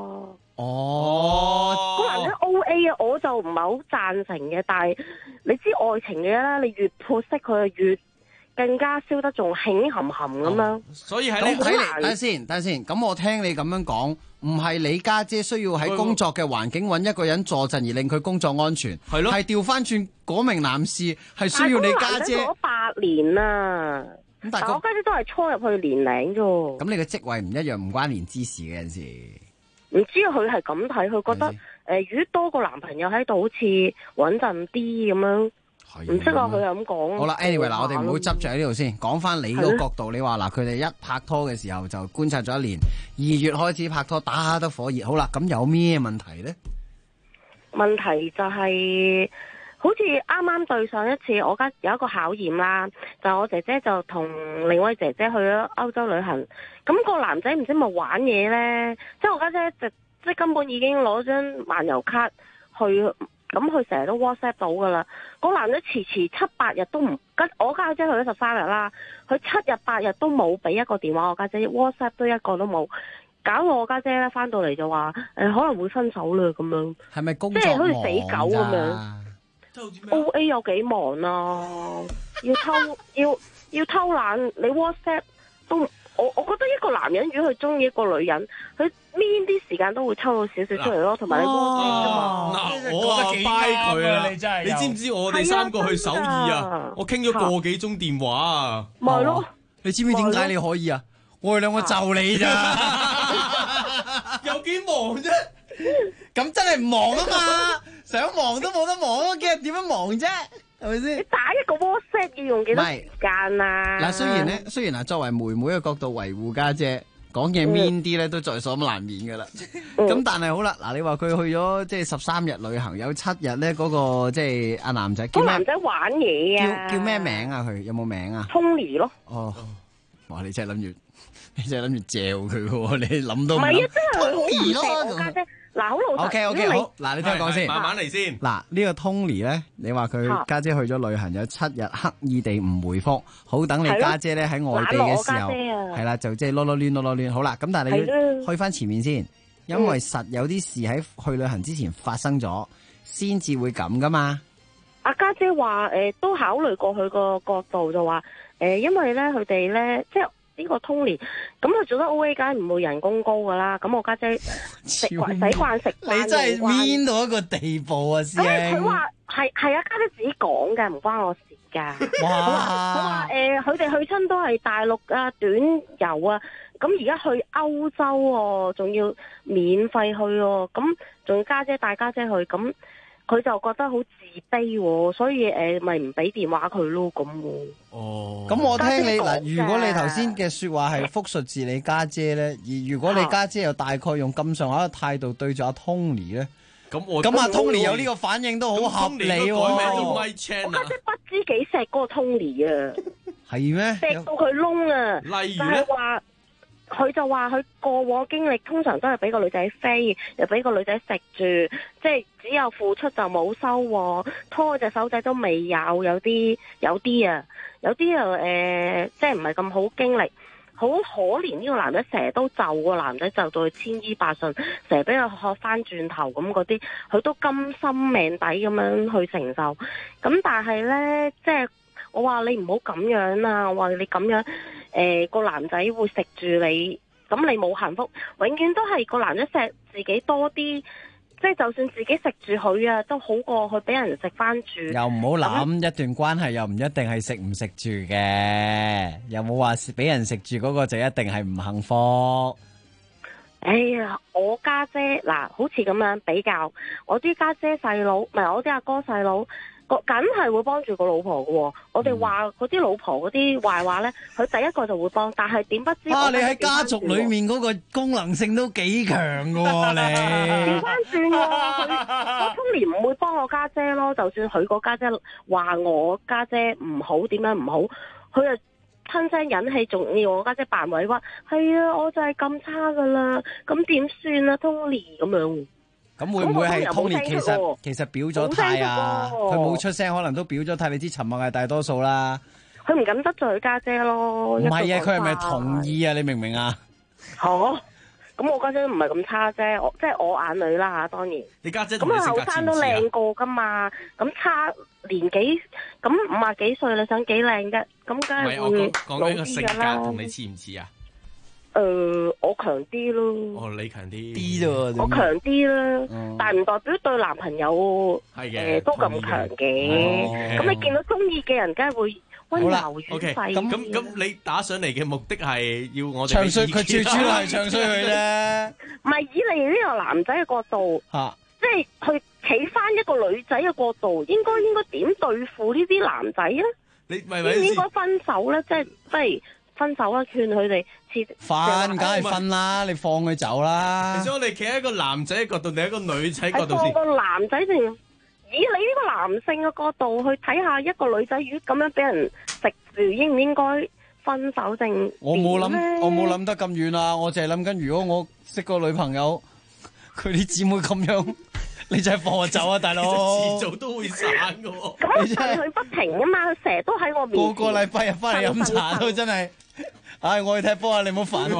個男仔 O.A. 啊，我就唔係好贊成嘅。但係你知愛情嘅啦，你越潑熄佢，越更加燒得仲興含含咁樣。 所以喺你睇嚟，等先。咁我聽你咁樣講，唔係你家姐需要喺工作嘅環境揾一個人助陣而令佢工作安全，係咯？係調翻轉嗰名男士係需要你家姐。 做咗8年啦。但我家姐都係初入去年齡啫。 咁你嘅職位唔一樣，唔關年之事嘅陣時。 唔知佢係咁睇，佢覺得如果多個男朋友喺度，好似穩陣啲咁樣。唔識啊，佢係咁講。 好啦 ，anyway 嗱，我哋唔好執着喺呢度先，講翻你個角度。你話嗱，佢哋一拍拖嘅時候就觀察咗1年，2月開始拍拖，打得火熱。好啦，咁有咩問題咧？ 問題就係。好似啱啱對上一次，我家有一個考驗啦，就我姐姐就同另外姐姐去咗歐洲旅行，咁個男仔唔知咪玩嘢呢？即係我家姐即係根本已經攞張漫遊卡去，咁佢成日都 WhatsApp 到噶啦。個男仔遲7、8日都唔跟，我家姐去咗13日啦，佢7日8日都冇俾一個電話我家姐 WhatsApp 都一個都冇，搞到我家姐咧翻到嚟就話可能會分手啦咁樣。係咪工作忙？即係好似死狗咁樣。O.A. 有幾忙啊？要偷懶，你 WhatsApp 都我覺得一個男人如果佢中意一個女人，佢邊啲時間都會抽到少少出嚟咯，同埋你 WhatsApp 啫嘛。 嗱，我啊拜佢啊！你真係，你知唔知我哋3個去首爾啊？我傾咗個幾鐘電話啊！ 咪係咯， 你知唔知點解你可以啊？我哋兩個就你咋？ 有幾忙啫？ 咁真係唔忙啊嘛！想忙都冇得忙咯，今日點樣忙啫？係咪先？ 你打一個 WhatsApp 要用幾多時間啊？ 嗱，雖然作為妹妹嘅角度維護家姐，講嘢 mean 啲咧都在所難免噶啦。咁但係好啦，嗱，你話佢去咗即係13日旅行，有7日咧嗰個即係阿男仔， 個男仔玩嘢啊！ 叫咩名啊？佢有冇名啊 ？Tony 咯。 哦，哇！你真係諗住嚼佢喎，你諗到唔係啊？真係佢好錫我家姐。嗱，好老實。 OK， 好。嗱，你聽我講先， 慢慢嚟先。 嗱，呢個 Tony 咧，你話佢家姐去咗旅行有7日，刻意地唔回覆，好等你家姐咧喺外地嘅時候，係啦，就即係囉囉攣。好啦，咁但係你要去翻前面先，因為實有啲事喺去旅行之前發生咗，先至會咁噶嘛。 阿家姐話都考慮過佢個角度，就話因為咧佢哋咧即係。呢個 Tony， 咁佢做得 O.A. 梗係唔會人工高噶啦。咁我家姐洗慣食， 你真係 mean 到一個地步啊！師兄， 佢話係啊，家姐自己講嘅，唔關我事㗎。佢話佢哋去親都係大陸啊，短遊啊。咁而家去歐洲喎，仲要免費去喎。咁仲要帶家姐去咁。佢就覺得好自卑喎，所以咪唔俾電話佢咯咁喎。 哦，咁我聽你嗱，如果你頭先嘅説話係複述自你家姐咧，而如果你家姐又大概用咁上下嘅態度對住阿 Tony 咧，咁阿 Tony 有呢個反應都好合理喎。 我家姐不知幾錫嗰個 Tony 啊， 係咩？ 錫到佢窿啊！ 例如咧， 佢就話佢過往經歷通常都係俾個女仔飛，又俾個女仔食住，即係只有付出就冇收穫，拖隻手仔都未有啲啊，有啲又即係唔係咁好經歷，好可憐呢個男仔成日都就個男仔就到佢千依百順，成日俾佢學翻轉頭咁嗰啲，佢都甘心命抵咁樣去承受，咁但係呢，即係我話你唔好咁樣啊，我話你咁樣個男仔會食住你，咁你冇幸福，永遠都係個男仔錫自己多啲。即係就算自己食住佢啊，都好過去俾人食翻住。 又唔好諗一段關係，又唔一定係食唔食住嘅，又冇話俾人食住嗰個就一定係唔幸福。 哎呀，我家姐嗱，好似咁樣比較，我啲家姐細佬，唔係我啲阿哥細佬，梗係會幫住個老婆嘅。我哋話嗰啲老婆嗰啲壞話咧，佢第一個就會幫，但係點不知你喺家族裏面嗰個功能性都幾強嘅喎，你調翻轉喎，我Tony唔會幫我家姐咯，就算佢個家姐話我家姐唔好，點樣唔好，佢就親聲忍氣，仲要我家姐扮委屈，係啊，我就係咁差噶啦，咁點算啊 Tony 咁樣。 咁會唔會係 Tony 其實表咗態啊？佢冇出聲，可能都表咗態。你知沉默係大多數啦。 佢唔敢得罪佢家姐咯。 唔係啊，佢係咪同意啊？你明唔明啊？ 好。咁我家姐唔係咁差啫，即係我眼裏啦嚇，當然。 你家姐咁啊後生都靚過噶嘛，咁差年紀，咁50幾歲你想幾靚啫？咁梗係會老啲㗎啦。 同你似唔似啊？ 我強啲咯。 哦，你強啲啫。 我強啲啦，但係唔代表對男朋友都咁強嘅。咁你見到中意嘅人，梗係會溫柔軟細。 咁你打上嚟嘅目的係要我哋唱衰佢，最主要係唱衰佢啫。 唔係以你呢個男仔嘅角度，即係去企翻一個女仔嘅角度，應該點對付呢啲男仔啊？ 你應唔應該分手咧？即係不如分手啦，勸佢哋分，梗係分啦，你放佢走啦。 其實我哋企喺一個男仔嘅角度，定係一個女仔角度先？ 個男仔定以你呢個男性嘅角度去睇下一個女仔，如果咁樣俾人食住，應唔應該分手定？ 我冇諗得咁遠啊！我淨係諗緊，如果我識個女朋友，佢啲姊妹咁樣，你就係放我走啊，大佬！ 遲早都會散噶。 咁佢不停啊嘛，佢成日都喺我面前。 個禮拜日翻嚟飲茶都真係。唉，我去踢波啊！你唔好煩我，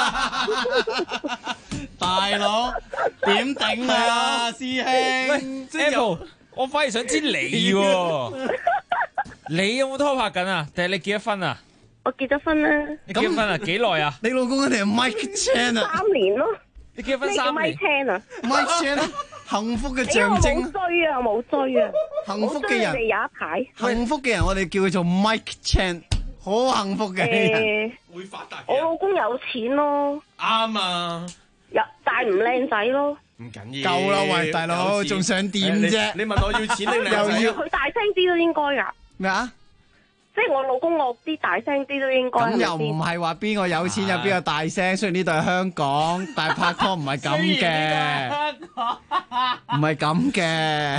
大佬點頂啊，師兄 ！Apple， 我反而想知你喎，你有冇拖拍緊啊？定係你結咗婚啊？ 我結咗婚啦。 你結咗婚啊？幾耐啊？ 你老公一定係 Mike Chan 啊 ？3年咯。 你結咗婚3年 ？Mike Chan 啊 ？Mike Chan 啊？幸福嘅象徵。 冇追啊！冇追啊！ 幸福嘅人， 有一排。 幸福嘅人，我哋叫佢做 Mike Chan。好幸福嘅， 會發達嘅。 我老公有錢咯， 啱啊， 但係唔靚仔咯。 唔緊要， 夠啦喂，大佬，仲想點啫？ 你問我要錢定靚仔？ 又要佢大聲啲都應該噶。 咩啊？ 即係我老公惡啲，大聲啲都應該。 咁又唔係話邊個有錢有邊個大聲？雖然呢度係香港，但係拍拖唔係咁嘅，唔係咁嘅。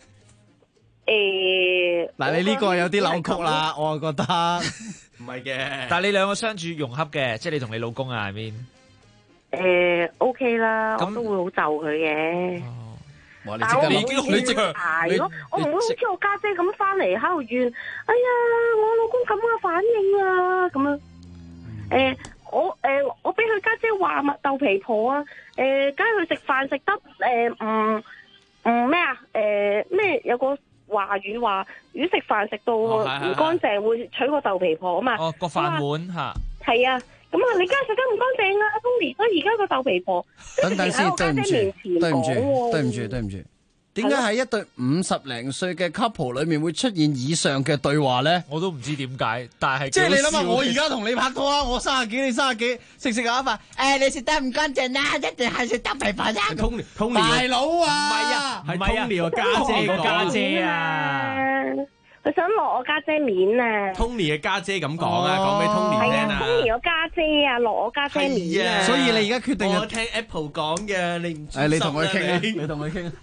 嗱，你呢個有啲扭曲啦，我覺得唔係嘅。 但係你兩個相處融洽嘅，即係你同你老公啊，係咪 ？OK 啦，我都會好就佢嘅。但係我唔會挨咯，我唔會好似我家姐咁翻嚟喺度怨，哎呀，我老公咁嘅反應啊，咁樣。我俾佢家姐話麥豆皮婆啊，梗係佢食飯食得咩啊？咩有個話語話，如果食飯食到唔乾淨，會娶個豆皮婆啊嘛。 哦，個飯碗嚇。 係啊，咁啊，你梗係食得唔乾淨啊 ，Tony，所以而家個豆皮婆。 等等先，對唔住。點解喺一對50零歲嘅 couple 裏面會出現以上嘅對話咧？ 我都唔知點解，但係即係你諗下，我而家同你拍拖啊，我30幾，你30幾，食下飯，你食得唔乾淨啊，一定係食豆皮婆啫。 Tony 大佬啊， 唔係啊，係 Tony 個家姐啊，佢想落我家姐面啊。 Tony 嘅家姐咁講啊，講俾 Tony 聽啊。 Tony 個家姐啊，落我家姐面啊。 所以你而家決定我聽 Apple 講嘅，你唔專心。 你同佢傾啊，你同佢傾。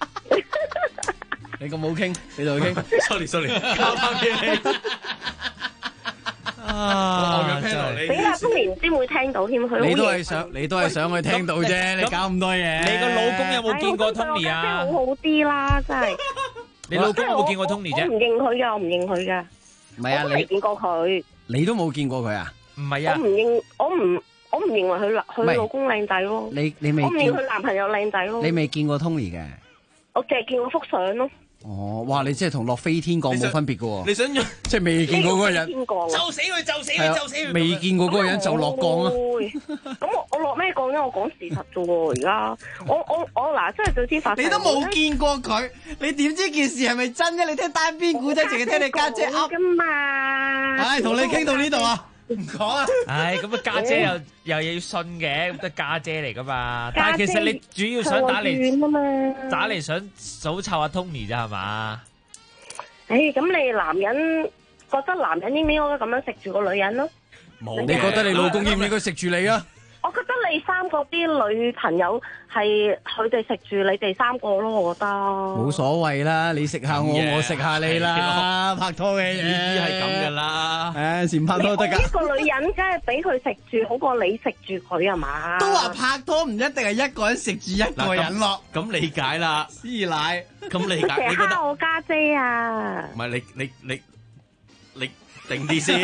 你咁好傾，你同佢傾。 sorry，交翻俾你。 俾阿 Tony 唔知會聽到添，佢你都係想佢聽到啫，你搞咁多嘢。 你個老公有冇見過 Tony 啊？ 好好啲啦，真係。 你老公有冇見過 Tony 啫？ 我唔認佢噶，我唔認佢噶。 唔係啊， 你見過佢？ 你都冇見過佢啊？ 唔係啊。 我唔認為佢老公靚仔咯。 你未？ 我唔認佢男朋友靚仔咯。 你未見過 Tony 嘅？ 我淨係見過幅相咯。 哦，哇！你即係同落飛天降冇分別嘅喎。 你想即係未見過嗰個人， 就死佢，就死佢，就死佢。 未見過嗰個人就落降啊！ 咁我落咩降啫？我講事實啫喎，而家我嗱，真係早知發生。 你都冇見過佢，你點知件事係咪真啫？你聽單邊古仔，淨係聽你家姐噏㗎嘛。 唉，同你傾到呢度啊！唔講啊！ 唉，咁啊家姐又要信嘅，咁得家姐嚟噶嘛？但係其實你主要想打嚟想數湊阿 Tony 咋係嘛？ 唉，咁你男人覺得男人應唔應該咁樣食住個女人咯？ 冇，你覺得你老公應唔應該食住你啊？ 我覺得你三個啲女朋友係佢哋食住你哋三個咯，我覺得冇所謂啦，你食下我，我食下你啦，拍拖嘅嘢呢啲係咁噶啦。 誒，唔拍拖得㗎。 一個女人梗係俾佢食住好過你食住佢係嘛？ 都話拍拖唔一定係一個人食住一個人咯。 咁理解啦， 師奶。 咁理解。 你覺得我家姐啊？ 唔係你定啲先。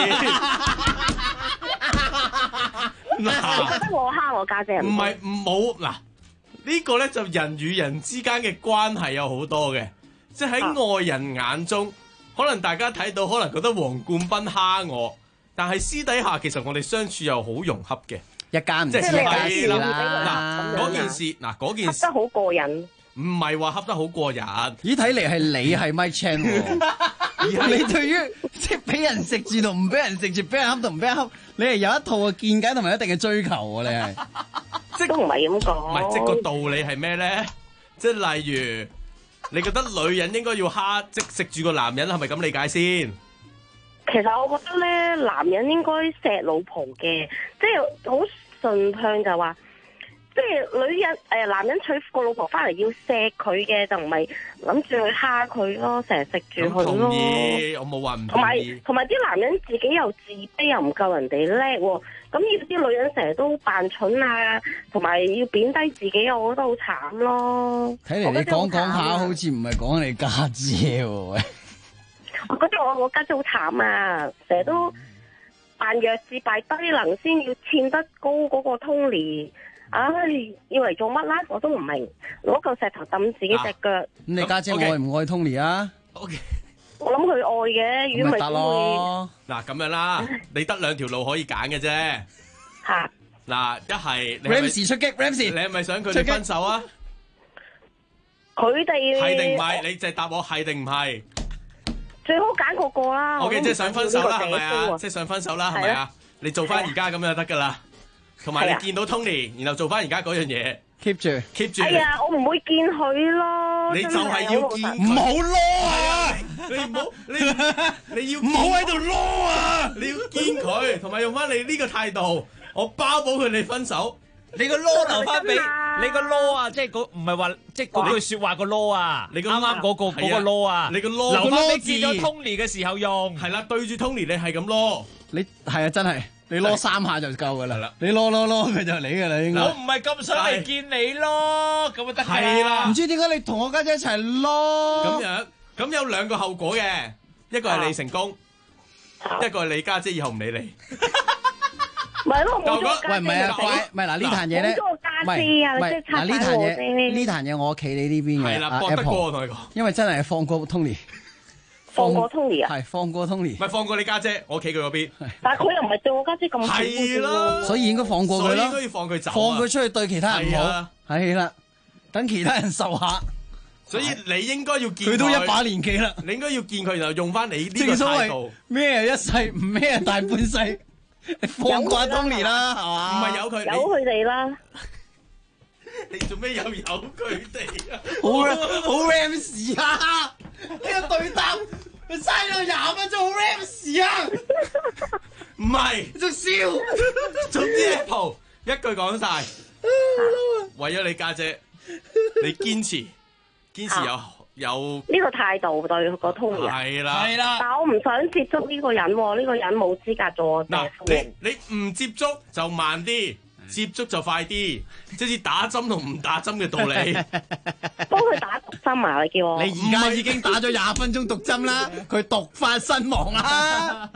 你覺得我蝦我家姐？ 唔係冇嗱，呢個咧就人與人之間嘅關係有好多嘅，即係喺外人眼中，可能大家睇到可能覺得黃冠斌蝦我，但係私底下其實我哋相處又好融洽嘅， 一家唔知即係一家啦。嗱嗰件事， 恰得好過癮。 唔係話恰得好過人， 咦？睇嚟係你係 Mike Chan 喎。你對於即係俾人食住同唔俾人食住，俾人恰同唔俾人恰，你係有一套嘅見解同埋一定嘅追求喎，你係。 即都唔係咁講。 唔係，即個道理係咩咧？即係例如，你覺得女人應該要蝦即食住個男人，係咪咁理解先？ 其實我覺得咧，男人應該錫老婆嘅，即係好順向就話。即係女人男人娶個老婆翻嚟要錫佢嘅，就唔係諗住去蝦佢咯，成日食住佢咯。 同意，我冇話唔同意。 同埋啲男人自己又自卑又唔夠人哋叻喎，咁要啲女人成日都扮蠢啊，同埋要貶低自己，我覺得好慘咯。 睇嚟你講下，好似唔係講你家姐喎。 我覺得我家姐好慘啊，成日都扮弱智扮低能，先要撐得高嗰個 Tony。唉，要嚟做乜啦？我都唔明，攞嚿石頭揼自己隻腳。咁你家姐愛唔愛 Tony 啊 ？OK， 我諗佢愛嘅，如果唔係點會？ 嗱咁樣啦，你得兩條路可以揀嘅啫。 嚇！ 嗱，一係 Ramsey 出擊 Ramsey， 你係咪想佢哋分手啊？ 佢哋係定唔係？你就答我係定唔係？ 最好揀個啦。 OK，即係想分手啦，係咪啊？即係想分手啦，係咪啊？你做翻而家咁就得噶啦。同埋你見到 Tony，然後做翻而家嗰樣嘢 ，keep 住。 哎呀，我唔會見佢咯。 你就係要見， 唔好囉啊！ 你唔好，你要唔好喺度囉啊！ 你要見佢，同埋用翻你呢個態度，我包保佢哋分手。 你個囉留翻俾你個囉啊！即係嗰唔係話即係嗰句説話個囉啊！你啱啱嗰個囉啊！ 你個囉留翻俾見咗 Tony 嘅時候用。 係啦，對住 Tony 你係咁囉。 你係啊，真係。你攞3下就夠噶啦，你攞佢就嚟噶啦，應該。 我唔係咁想嚟見你咯，咁就得係啦。 唔知點解你同我家姐一齊攞？ 咁有兩個後果嘅，一個係你成功，一個係你家姐以後唔理你。 咪咯， 喂，唔係啊，唔係嗱呢壇嘢咧，唔係嗱呢壇嘢我企你呢邊嘅。 係啦，搏得過我同你講。 因為真係放過 Tony。 放過 Tony 啊？ 係放過 Tony， 唔係放過你家姐，我企佢嗰邊。 但係佢又唔係對我家姐咁好。 係啦， 所以應該放過佢咯。 所以應該要放佢走， 放佢出去對其他人唔好。係啦，等其他人受下。 所以你應該要見佢都一把年紀啦， 你應該要見佢，然後用翻你呢個態度。 正所謂咩一世唔咩大半世，你放過 Tony 啦，係嘛？ 唔係有佢， 有佢哋啦。 你做咩有佢哋啊？ 好 Ramsey 啊！呢個對答，佢嘥咗20分鐘好 Ramsey 啊！ 唔係， 仲笑。 總之 Apple 一句講晒，為咗你家姐，你堅持有呢個態度對個 Tony 係啦， 但係我唔想接觸呢個人喎，呢個人冇資格做我嗱，你唔接觸就慢啲。接觸就快啲，即係打針同唔打針嘅道理。 幫佢打毒針啊！你叫我。 你而家已經打咗20分鐘毒針啦，佢毒發身亡啦，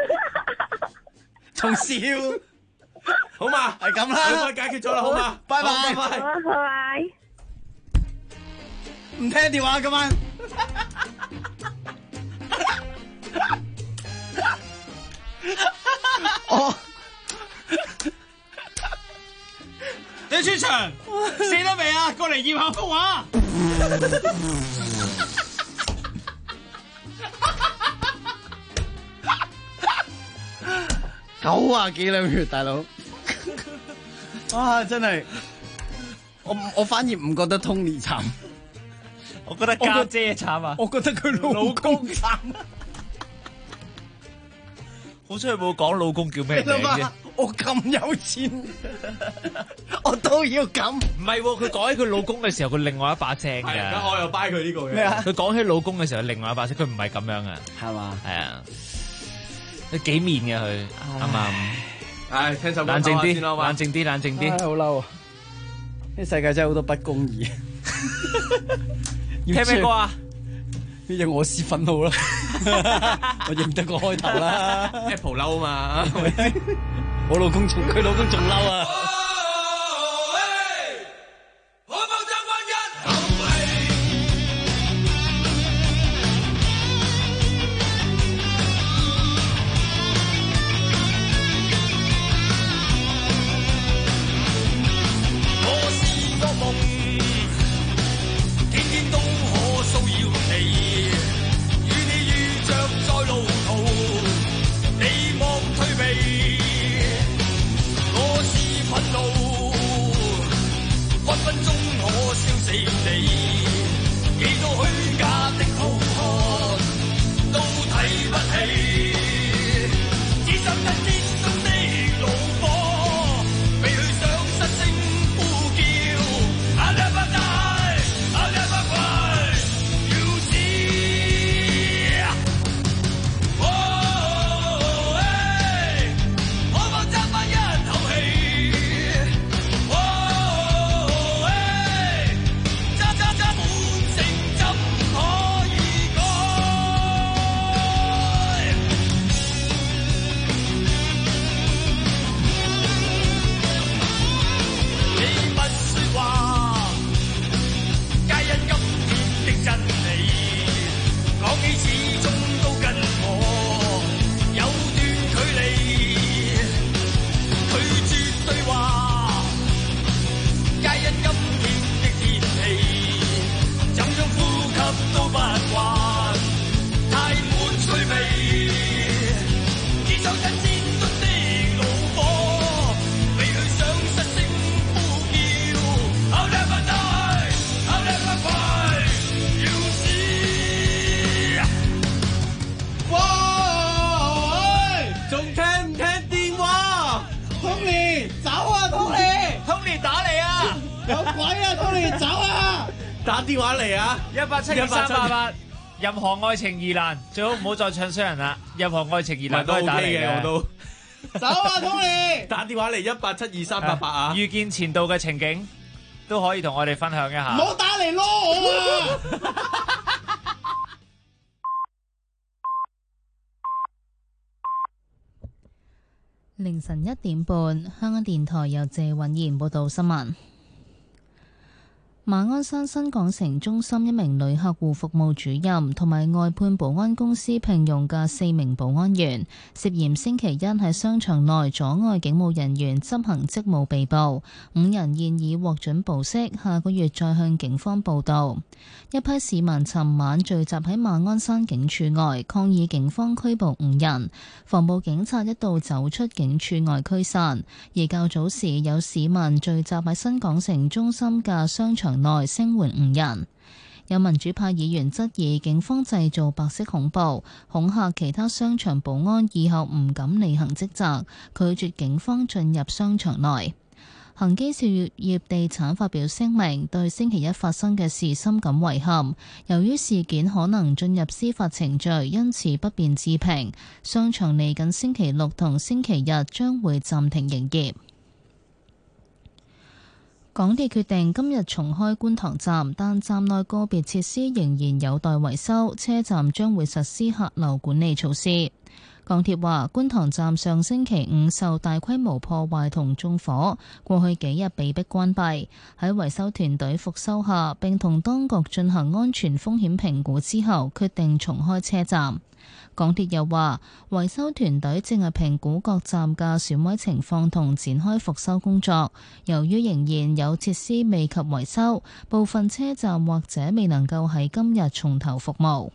仲笑， 好嘛？ 係咁啦， 解決咗啦，好嘛？ 拜拜， 拜拜。 唔聽電話今晚。 哦， 李川祥死得未啊？過嚟驗下幅畫。 90幾兩血，大佬。啊，真係，我反而唔覺得 Tony 慘， 我覺得家姐慘啊！ 我覺得佢老公慘。 好彩佢冇講老公叫咩名啫。 我咁有錢，我都要咁。 唔係喎，佢講起佢老公嘅時候，佢另外一把聲㗎。 係，咁我又 buy 佢呢個嘅。 咩啊？ 佢講起老公嘅時候，另外一把聲，佢唔係咁樣啊。 係嘛？ 係啊，佢幾面嘅佢，啱唔啱？ 唉，聽首歌冷靜啲， 先啦， 冷靜啲，冷靜啲。 好嬲啊！呢世界真係好多不公義。 聽咩歌啊？ 呢隻我是憤怒啦，我認得個開頭啦。 Apple 嬲嘛， 我老公仲佢老公仲嬲啊！ 打電話嚟啊 ！1872388，任何愛情疑難，最好唔好再唱衰人啦。任何愛情疑難都係打嚟嘅， 我都。 走啊，Tony！ 打電話嚟1872388啊！ 遇見前度嘅情景都可以同我哋分享一下。 唔好打嚟攞我啊！ 凌晨1點半，香港電台由謝允賢報道新聞。馬鞍山新港城中心一名女客戶服務主任同埋外判保安公司聘用嘅4名保安員，涉嫌星期一喺商場內阻礙警務人員執行職務被捕，5人現已獲准保釋，下個月再向警方報到。一批市民尋晚聚集喺馬鞍山警署外抗議警方拘捕5人，防暴警察一度走出警署外驅散，而較早時有市民聚集喺新港城中心嘅商場內聲援5人。有民主派議員質疑警方製造白色恐怖，恐嚇其他商場保安以後唔敢履行職責，拒絕警方進入商場內。恒基兆業地產發表聲明，對星期一發生嘅事深感遺憾，由於事件可能進入司法程序，因此不便置評。商場嚟緊星期六同星期日將會暫停營業。港鐵決定今日重開觀塘站，但站內個別設施仍然有待維修，車站將會實施客流管理措施。 港鐵話，觀塘站上星期五受大規模破壞同縱火，過去幾日被迫關閉。喺維修團隊復修下，並同當局進行安全風險評估之後，決定重開車站。港鐵又話，維修團隊正係評估各站嘅損毀情況同展開復修工作。由於仍然有設施未及維修，部分車站或者未能夠喺今日重投服務。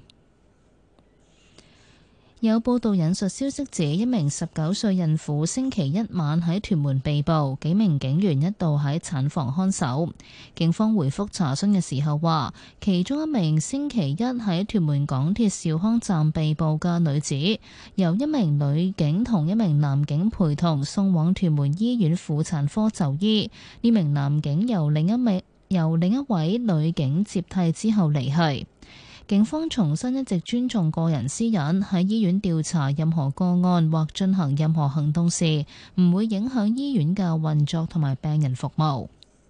有報道引述消息指，一名19歲孕婦星期一晚喺屯門被捕，幾名警員一度喺產房看守。警方回覆查詢嘅時候話，其中一名星期一喺屯門港鐵兆康站被捕嘅女子，由一名女警同一名男警陪同送往屯門醫院婦產科就醫。呢名男警由另一位女警接替之後離去。警方重申一直尊重個人私隱，喺醫院調查任何個案或進行任何行動時，唔會影響醫院嘅運作同埋病人服務。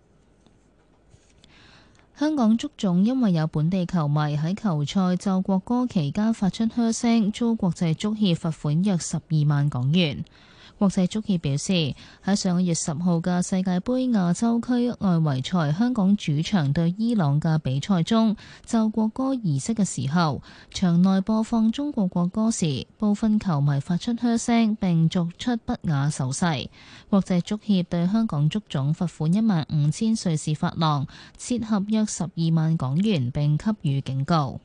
香港足總因為有本地球迷喺球賽奏國歌期間發出噓聲，遭國際足協罰款約12萬港元。國際足協表示，喺上個月10號嘅世界盃亞洲區外圍賽香港主場對伊朗嘅比賽中，奏國歌儀式嘅時候，場內播放中國國歌時，部分球迷發出噓聲並作出不雅手勢。國際足協對香港足總罰款15000瑞士法郎，折合約12萬港元，並給予警告。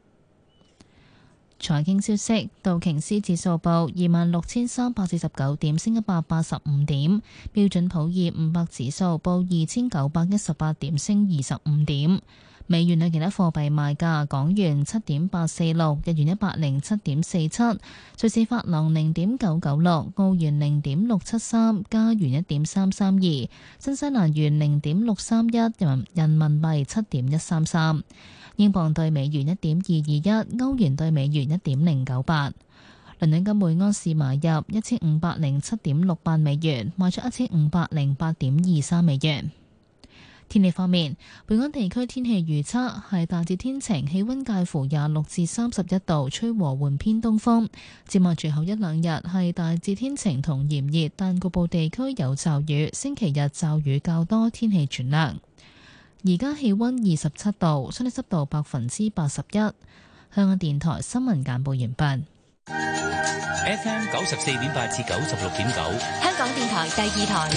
財經消息，道瓊斯指數報26,349點，升185點；標準普爾500指數報2,918點，升25點。美元對其他貨幣賣價：港元7.846，日元107.47，瑞士法郎0.996，澳元0.673，加元1.332，新西蘭元0.631，人民幣7.133。英鎊對美元1.221，歐元對美元1.098。倫敦金每安士買入1507.68美元，賣出1508.23美元。天氣方面，本港地區天氣預測係大致天晴，氣溫介乎26至31度，吹和緩偏東風。展望隨後一兩日係大致天晴同炎熱，但局部地區有驟雨。星期日驟雨較多，天氣轉涼。而家氣溫27度，相對濕度81%。香港電台新聞簡報完畢。 FM 94.8至96.9， 香港電台第二台。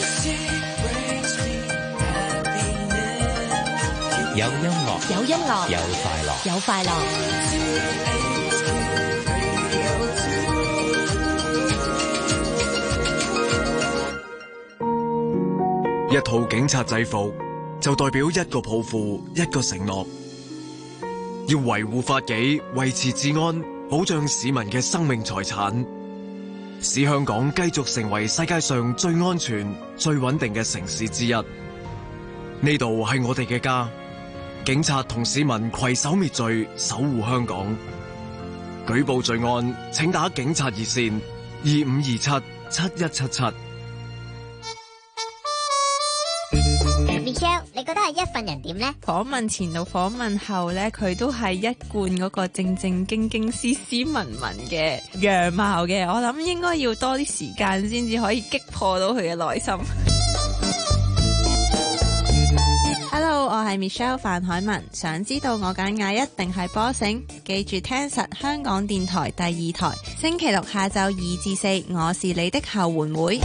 有音樂， 有音樂， 有快樂， 有快樂。 一套警察制服就代表一個抱負，一個承諾，要維護法紀，維持治安，保障市民嘅生命財產，使香港繼續成為世界上最安全、最穩定嘅城市之一。呢度係我哋嘅家，警察同市民攜手滅罪，守護香港。舉報罪案，請打警察熱線2527-7177。 Michelle， 你覺得係一份人點呢？ 訪問前到訪問後呢，佢都係一貫嗰個正正經經、斯斯文文嘅樣貌嘅。我諗應該要多啲時間先至可以擊破到佢嘅內心。Hello， 我係 Michelle 范海文。想知道我揀嗌一定係波醒？記住聽實香港電台第二台，星期六下晝2至4，我是你的後援會。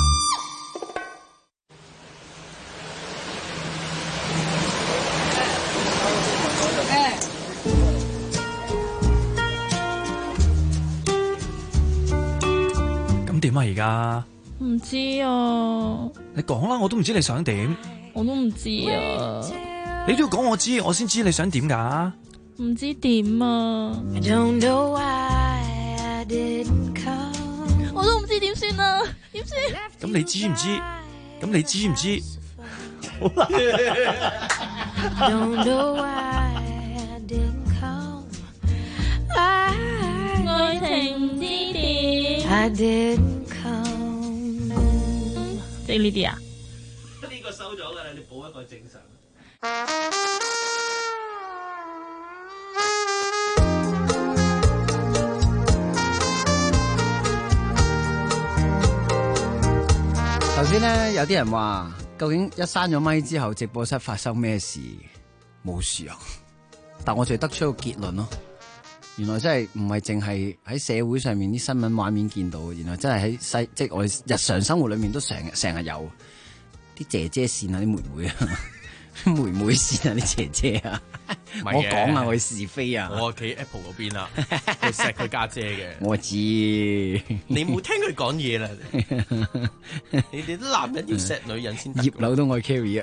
點啊而家？ 唔知啊。 你講啦，我都唔知你想點。 我都唔知啊。 你都要講我知，我先知你想點噶。 唔知點啊。我都唔知點算啊，點算？ 咁你知唔知？咁你知唔知？好啦。 愛情之點。即係呢啲啊？ 呢個收咗㗎啦，你補一個正常。 先咧有啲人話，究竟一閂咗咪之後，直播室發生咩事？冇事啊！但我就得出一個結論咯，原來真係唔係淨係喺社會上面啲新聞畫面見到，原來真係喺即係我哋日常生活裏面都成日有啲姐姐線啊，啲妹妹啊。妹妹線啊，啲姐姐啊，我講啊，我是非啊， 我企 Apple 嗰邊啦，佢錫佢家姐嘅， 我知， 你冇聽佢講嘢啦，你哋啲男人要錫女人先得， 葉劉都愛 carry 啊，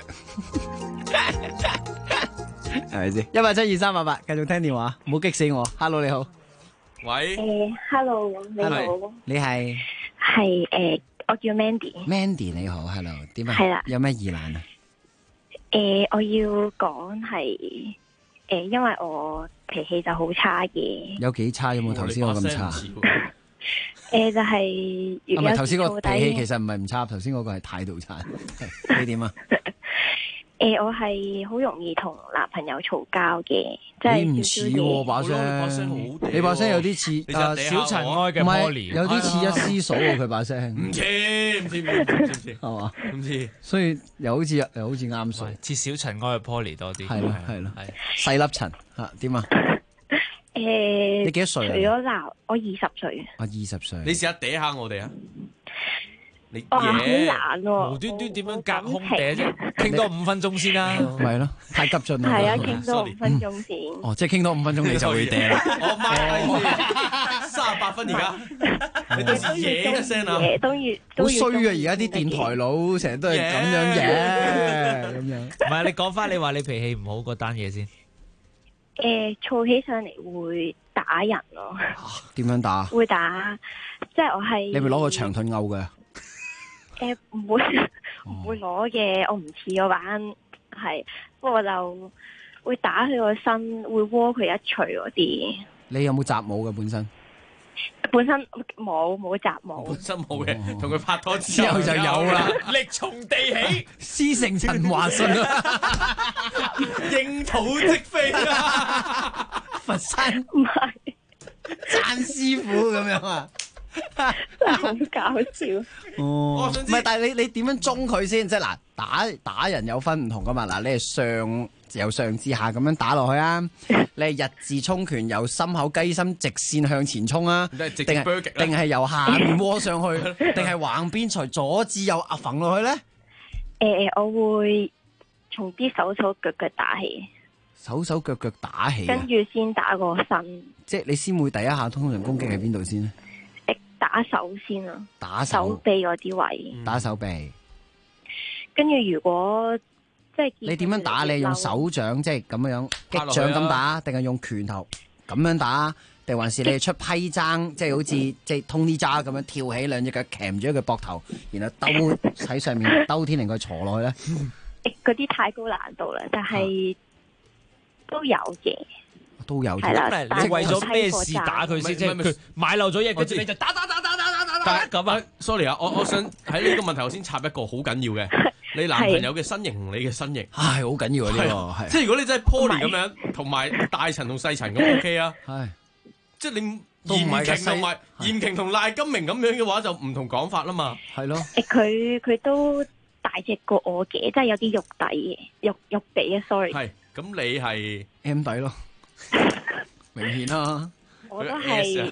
係咪先？1872388，繼續聽電話，唔好激死我。Hello， 你好， 喂 ，Hello， 你好， 你係我叫 Mandy 你好 ，Hello， 點啊？ 係啦， 有咩疑難啊？ 我要講係因為我脾氣就好差嘅。 有幾差？有冇頭先我咁差？ 就係唔係頭先個脾氣其實唔係唔差，頭先嗰個係態度差。你點啊？ 我係好容易同男朋友嘈交嘅，即係你唔似喎把聲，你把聲有啲似小塵埃嘅 Poly， 有啲似一絲嫂喎佢把聲， 唔似係嘛？唔似， 所以又好似啱數， 似小塵埃嘅 Poly 多啲， 係咯，細粒塵嚇點啊？你幾多歲啊？ 除咗鬧，我20歲。 我20歲。 你試下嗲下我哋啊！ 好難喎， 無端端點樣隔空嗲啫？傾多5分鐘先啦， 咪咯，太急進啦。 係啊，傾多5分鐘先。 哦，即係傾多5分鐘你就會嗲啦。 我媽38分而家，你到時嘢一聲啊， 好衰啊！而家啲電台佬成日都係咁樣嘅，咁樣。 唔係你講翻你話你脾氣唔好嗰單嘢先。 燥起上嚟會打人咯。 點樣打？ 會打，即係我係。 你咪攞個長盾毆嘅？ 唔會攞嘅，我唔似嗰班係，不過我就會打佢個身，會窩佢一錘嗰啲。 你有冇習武嘅本身？ 本身冇習武， 本身冇嘅，同佢拍拖之後就有啦。 力從地起，師承陳華順啊， 應土即飛啊， 佛山唔係贊師傅咁樣啊。 真係好搞笑哦！唔係，但係你點樣中佢先？即係嗱，打人有分唔同噶嘛？嗱，你係由上至下咁樣打落去啊？你係日字衝拳，由心口雞心直線向前衝啊？定係由下面窩上去？定係橫邊隨左至右揈落去咧？ 我會從啲手腳打起， 手腳打起， 跟住先打個身。 即係你先會第一下通常攻擊喺邊度先咧？ 打手先啊！ 打手臂嗰啲位， 打手臂。 跟住如果即係你點樣打？你係用手掌即係咁樣擊掌咁打，定係用拳頭咁樣打？定還是你係出批踭，即係好似即係通啲渣咁樣跳起，兩隻腳鉗住佢膊頭，然後兜喺上面兜天令佢坐落去咧？ 嗰啲太高難度啦，但係都有嘅。 都有係啦， 你為咗咩事打佢先？即係佢買漏咗嘢，跟住你就打咁啊 ！sorry 啊，我想喺呢個問題我先插一個好緊要嘅，你男朋友嘅身形同你嘅身形， 係好緊要啊！呢個係即係如果你真係 Poly 咁樣，同埋大陳同細陳咁 OK 啊， 係即係你嚴瓊同埋嚴瓊同賴金明咁樣嘅話，就唔同講法啦嘛， 係咯。 佢都大隻過我嘅，即係有啲肉底嘅肉地啊 ，sorry。 係咁，你係 M 底咯。明顯啦， 我都係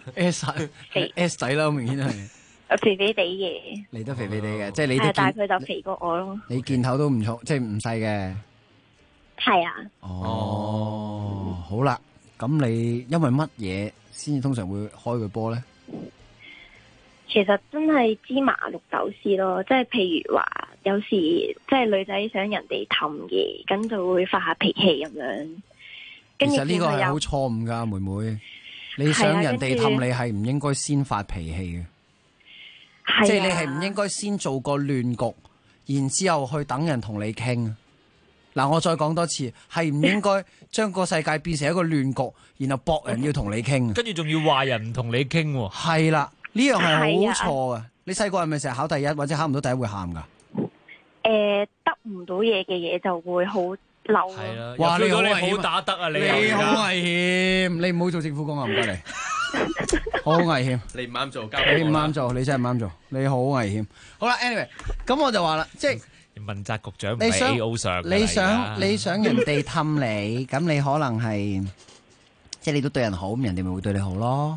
S 底啦，明顯係肥肥地嘅， 你都肥肥地嘅，即係你都但係佢就肥過我咯。 你件頭都唔錯，即係唔細嘅。 係啊。 哦，好啦，咁你因為乜嘢先至通常會開佢波咧？ 其實真係芝麻綠豆絲咯，即係譬如話有時即係女仔想人哋氹嘅，咁就會發下脾氣咁樣。 其實呢個係好錯誤噶，妹妹。你想人哋氹你係唔應該先發脾氣嘅，即係你係唔應該先做個亂局，然之後去等人同你傾。嗱，我再講多次，係唔應該將個世界變成一個亂局，然後搏人要同你傾， 跟住仲要話人唔同你傾。 係啦，呢樣係好錯嘅。你細個係咪成日考第一或者考唔到第一會喊噶？ 得唔到嘢嘅嘢就會好嬲。 係啦， 哇！你好打得啊！你好危險，你唔好做政府工啊！唔該你。 好危險。 你唔啱做， 你唔啱做，你真係唔啱做，你好危險。好啦 ，anyway， 咁我就話啦，即係問責局長唔係 A.O. 上㗎你想人哋氹你，咁你可能係即係你都對人好，咁人哋咪會對你好咯。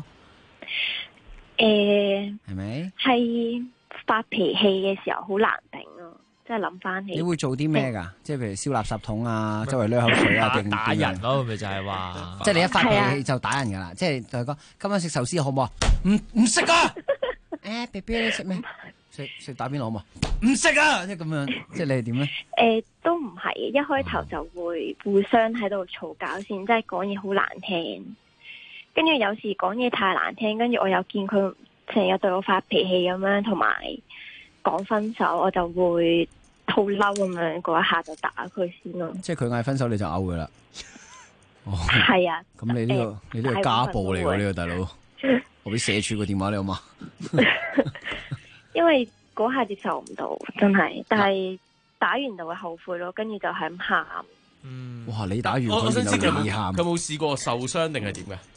係咪？ 係發脾氣嘅時候好難頂咯，即係諗翻起。 你會做啲咩㗎？即係譬如燒垃圾桶啊，周圍濺口水啊，定打人咯，咪就係話。 即係你一發脾氣就打人㗎啦，即係就係講今晚食壽司好唔好啊？唔食啊！BB 你食咩？食打邊爐好唔好？唔食啊！即係咁樣，即係你係點咧？ 都唔係，一開頭就會互相喺度嘈交先，即係講嘢好難聽。跟住有時講嘢太難聽，跟住我又見佢成日對我發脾氣咁樣，同埋講分手，我就會好嬲咁樣，嗰一下就打佢先咯。 即係佢嗌分手你就嘔佢啦。 係啊。 咁你呢個家暴嚟㗎呢個大佬，我俾社署個電話你好嘛？ 因為嗰下接受唔到，真係，但係打完就會後悔咯，跟住就係咁喊。 哇！你打完我想知佢喊， 佢冇試過受傷定係點嘅？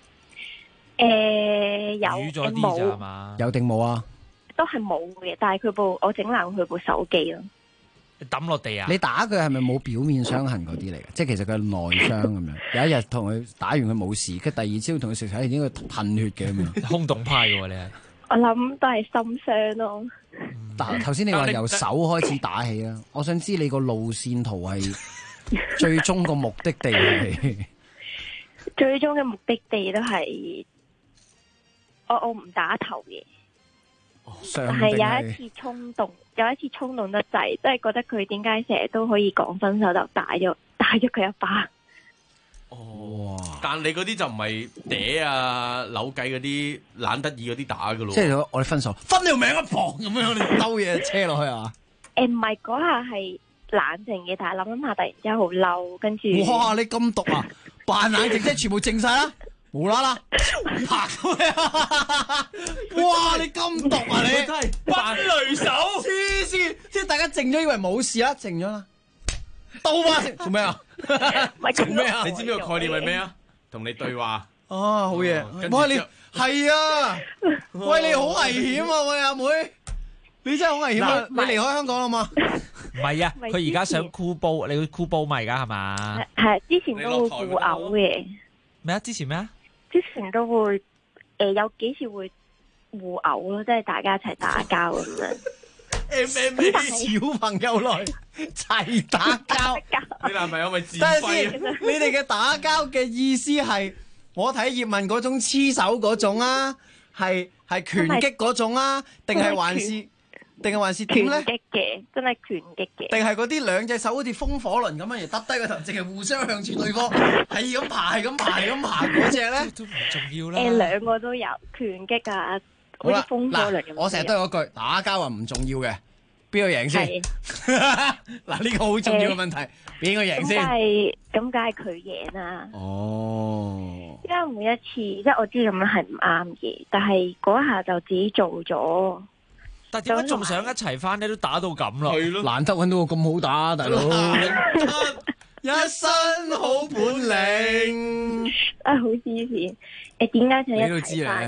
有冇？ 有定冇啊？ 都係冇嘅，但係我整爛佢部手機咯。 抌落地啊！ 你打佢係咪冇表面傷痕嗰啲嚟嘅？即係其實佢係內傷咁樣。有一日同佢打完佢冇事，跟住第二朝同佢食睇，應該噴血嘅咁樣。 空洞派嘅喎，你係？ 我諗都係心傷咯。 但頭先你話由手開始打起啊，我想知你個路線圖係最終個目的地係？ 最終嘅目的地都係我唔打頭嘅。但係有一次衝動得滯，即係覺得佢點解成日都可以講分手，就打咗佢一巴。 哦，但你嗰啲就唔係嗲啊、扭計嗰啲懶得意嗰啲打噶咯。 即係我哋分手，分你條命一旁咁樣，你兜嘢車落去啊？ 唔係嗰下係冷靜嘅，但係諗諗下突然之間好嬲，跟住哇！你咁毒啊！扮冷靜即係全部靜晒啦，無啦啦拍咁樣。哇！你咁毒啊！你真係扮雷手， 黐線！即係大家靜咗，以為冇事啦，靜咗啦。刀啊！做咩啊？ 做咩啊？你知唔知個概念係咩啊？同你對話。 哦，好嘢！哇，你係啊！喂，你好危險啊！喂，阿妹，你真係好危險啊！你離開香港啦嘛？ 唔係啊，佢而家想箍煲，你會箍煲咪而家係嘛？ 係之前都會互毆嘅。咩啊？之前咩啊？ 之前都會有幾次會互毆咯，即係大家一齊打交咁樣。 小朋友來齊打交， 你男朋友咪自費？ 你哋嘅打交嘅意思係我睇葉問嗰種黐手嗰種啊，係拳擊嗰種啊，定係還是點咧？ 拳擊嘅，真係拳擊嘅。 定係嗰啲兩隻手好似風火輪咁樣而耷低個頭，淨係互相向住對方，係咁爬嗰隻咧？ 都唔重要啦。 兩個都有拳擊啊。 好啦，嗱，我成日都係嗰句，打交啊唔重要嘅，邊個贏先？嗱，呢個好重要嘅問題，邊個贏先？ 咁梗係佢贏啦。 哦， 因為每一次即係我知咁樣係唔啱嘅，但係嗰下就自己做咗。 但係點解仲想一齊翻咧？都打到咁啦， 係咯，難得揾到個咁好打，大佬。一身好本領。 好黐線！點解想一齊翻？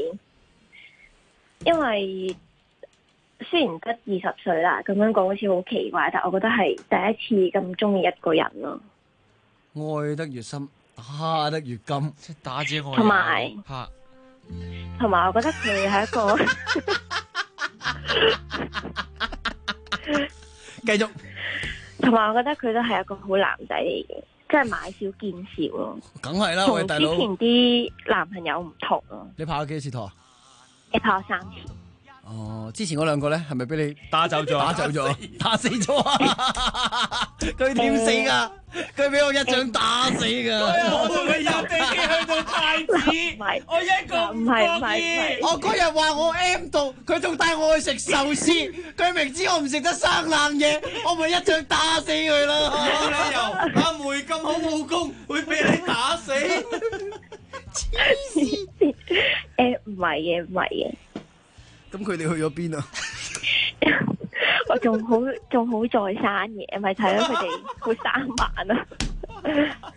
因為雖然得20歲啦，咁樣講好似好奇怪，但我覺得係第一次咁中意一個人咯。 愛得越深，打得越金， 即係打者愛。 同埋，我覺得佢係一個繼續。 同埋，我覺得佢都係一個好男仔嚟嘅，即係買少見少咯。 梗係啦，喂，大佬。 同之前啲男朋友唔同咯。 你拍咗幾多次拖啊？ 你拍咗3次。 哦，之前嗰兩個咧，係咪俾你打走咗？ 打死咗啊！佢點死噶？佢俾我一掌打死噶！ 我同佢入飛機去到太子，我一個唔覺意。 我嗰日話我 M 到，佢仲帶我去食壽司，佢明知我唔食得生冷嘢，我咪一掌打死佢啦！ 冇理由，阿梅咁好武功，會俾你打死。 黐線！唔係嘅。 咁佢哋去咗邊啊？ 我仲好在生嘅，咪睇到佢哋好生猛啊！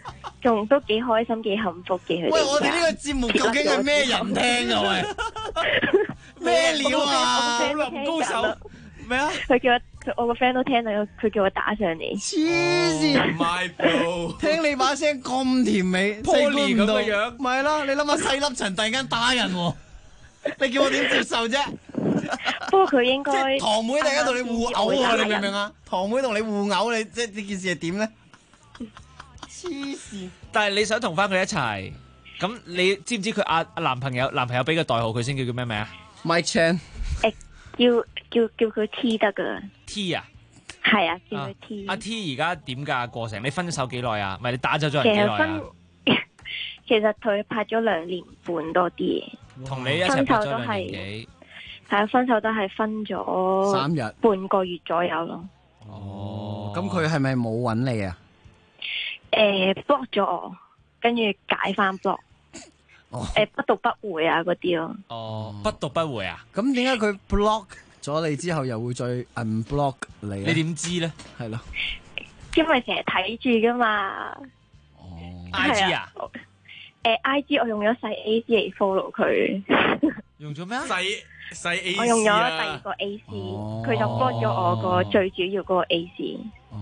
仲都幾開心幾幸福嘅佢哋。 喂，我哋呢個節目究竟係咩人聽啊？喂，咩料啊？ 武林高手咩啊？ 佢叫我個 friend 都聽到，佢叫我打上嚟。 黐線 ，My bro， 聽你把聲咁甜美， 破裂咁嘅樣， 咪係咯？你諗下細粒塵突然間打人喎，你叫我點接受啫？ 不過佢應該即係堂妹突然間同你互毆喎，你明唔明啊？堂妹同你互毆，你即係呢件事係點咧？黐線！ 但係你想同翻佢一齊，咁你知唔知佢阿男朋友俾個代號佢先叫咩名啊 ？Mike Chan。 叫佢 T 得噶。 T 啊？ 係啊，叫佢 T。 阿 T 而家點㗎過程？你分手幾耐啊？唔係你打走咗人幾耐啊？ 其實佢拍咗2年半多啲嘢。 同你一齊拍咗2年幾？ 係啊，分手都係分咗 3日， 半個月左右咯。 哦，咁佢係咪冇揾你啊 ？block 咗我，跟住解翻 block。不讀不回啊嗰啲咯。 哦，不讀不回啊？ 咁點解佢 block 咗你之後又會再 unblock 你咧？ 你點知咧？ 係咯， 因為成日睇住噶嘛。 哦 ，IG 啊 ？IG 我用咗細 AC 嚟 follow 佢。 用咗咩啊？ 細 AC 我用咗第二個 AC，佢就 block 咗我個最主要嗰個 AC。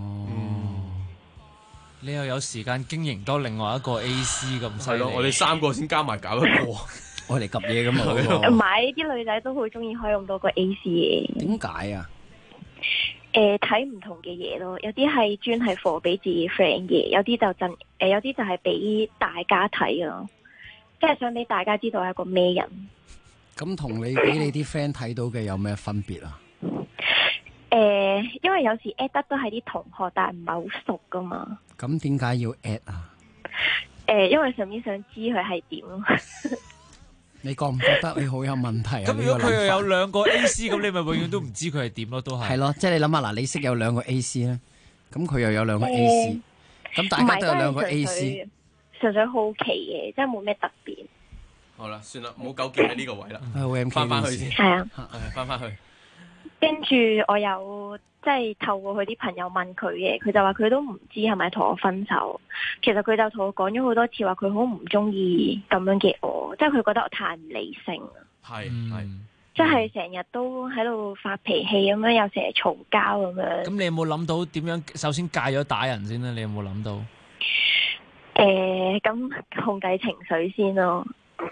你又有時間經營多另外一個 AC 咁犀利？ 係咯，我哋3個先加埋搞一個， 我哋及嘢咁啊！ 唔係，啲女仔都好中意開咁多個 AC 嘅。 點解啊？ 睇唔同嘅嘢咯，有啲係專係 for 俾自己 friend 嘅，有啲有啲就係俾大家睇咯，即係想俾大家知道係一個咩人。 咁同你俾你啲 friend 睇到嘅有咩分別啊？ 因為有時 at 得都係啲同學，但係唔係好熟噶嘛。 咁點解要 at 啊？ 因為上面想知佢係點。 你覺唔覺得你好有問題啊？ 咁如果佢又有2個 AC， 咁你咪永遠都唔知佢係點咯，都係。 係咯，即係你諗下嗱，你識有2個 AC 咧，咁佢又有2個 AC，咁大家都有2個 AC， 純粹好奇嘅，即係冇咩特別。 好啦，算啦，唔好糾結喺呢個位啦，翻去先。 係啊， 翻去。 跟住我有即係透過佢啲朋友問佢嘅，佢就話佢都唔知係咪同我分手。其實佢就同我講咗好多次，話佢好唔中意咁樣嘅我，即係佢覺得我太唔理性。 係即係成日都喺度發脾氣咁樣，又成日嘈交咁樣。 咁你有冇諗到點樣？首先戒咗打人先咧，你有冇諗到？ 咁控制情緒先咯。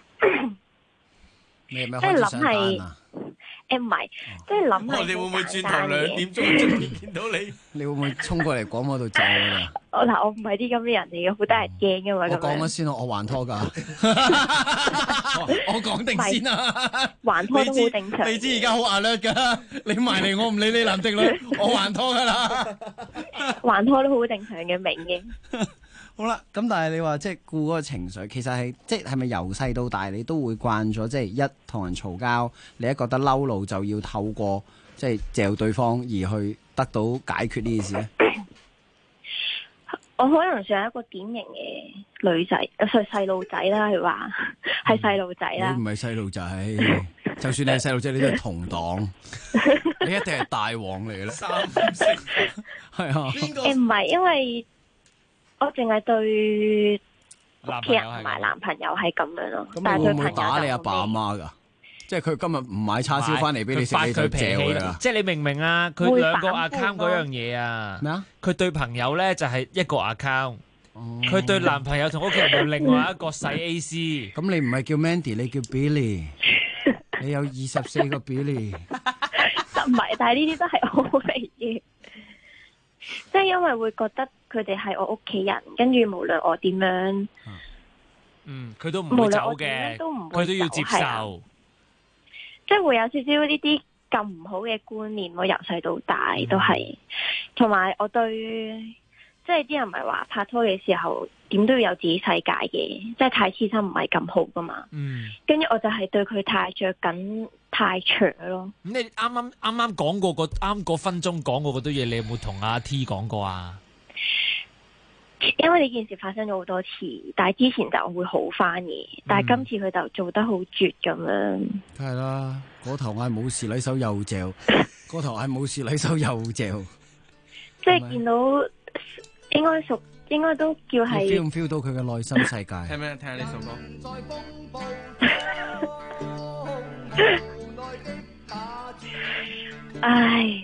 你係咪開始上班啊？ 唔係，即係諗我哋會唔會轉頭2點鐘出面見到你？ 你會唔會衝過嚟廣播度走啊？ 我唔係啲咁嘅人嚟嘅，好得人驚噶嘛。 我講咗先咯，我還拖噶。我講定先啦， 還拖都好正常。 你知而家好alert噶，你埋嚟我唔理你男定女，我還拖噶啦。 還拖都好正常嘅，明嘅。 好啦，咁但係你話即係顧嗰個情緒，其實係即係咪由細到大你都會慣咗，即係一同人嘈交，你一覺得嬲怒就要透過即係嚼對方而去得到解決呢件事咧？ 我可能算係一個典型嘅女仔，細路仔啦，佢話係細路仔啦。 你唔係細路仔，就算你係細路仔，你都係同黨，你一定係大王嚟啦。 三色係啊。 唔係，因為我淨係對屋企人同埋男朋友係咁樣咯。 咁你會唔會打你阿爸阿媽噶？即係佢今日唔買叉燒翻嚟俾你食，你就借佢啊？ 即係你明唔明啊？佢2個 account 嗰樣嘢啊？ 咩啊？ 佢對朋友咧就係1個 account，佢對男朋友同屋企人有另外一個細 AC。 咁你唔係叫 Mandy， 你叫 Billy， 你有24個 Billy。 唔係，但係呢啲都係我嚟嘅。即係因為會覺得佢哋係我屋企人，跟住無論我點樣， 佢都唔會走嘅，佢都要接受。 即係會有少少呢啲咁唔好嘅觀念，我由細到大都係。同埋我對，即係啲人唔係話拍拖嘅時候點都要有自己世界嘅，即係太黐身唔係咁好噶嘛。跟住我就係對佢太着緊太長咯。 咁你啱啱講過嗰分鐘講過嗰堆嘢，你有冇同阿 T 講過啊？ 因為呢件事發生咗好多次，但係之前就會好翻嘅，但係今次佢就做得好絕咁樣。 梗係啦，嗰頭嗌冇事禮手又嚼，嗰頭嗌冇事禮手又嚼。 即係見到應該熟應該都叫係。 你 feel 唔 feel 到佢嘅內心世界？ 聽咩？聽下呢首歌。 唉，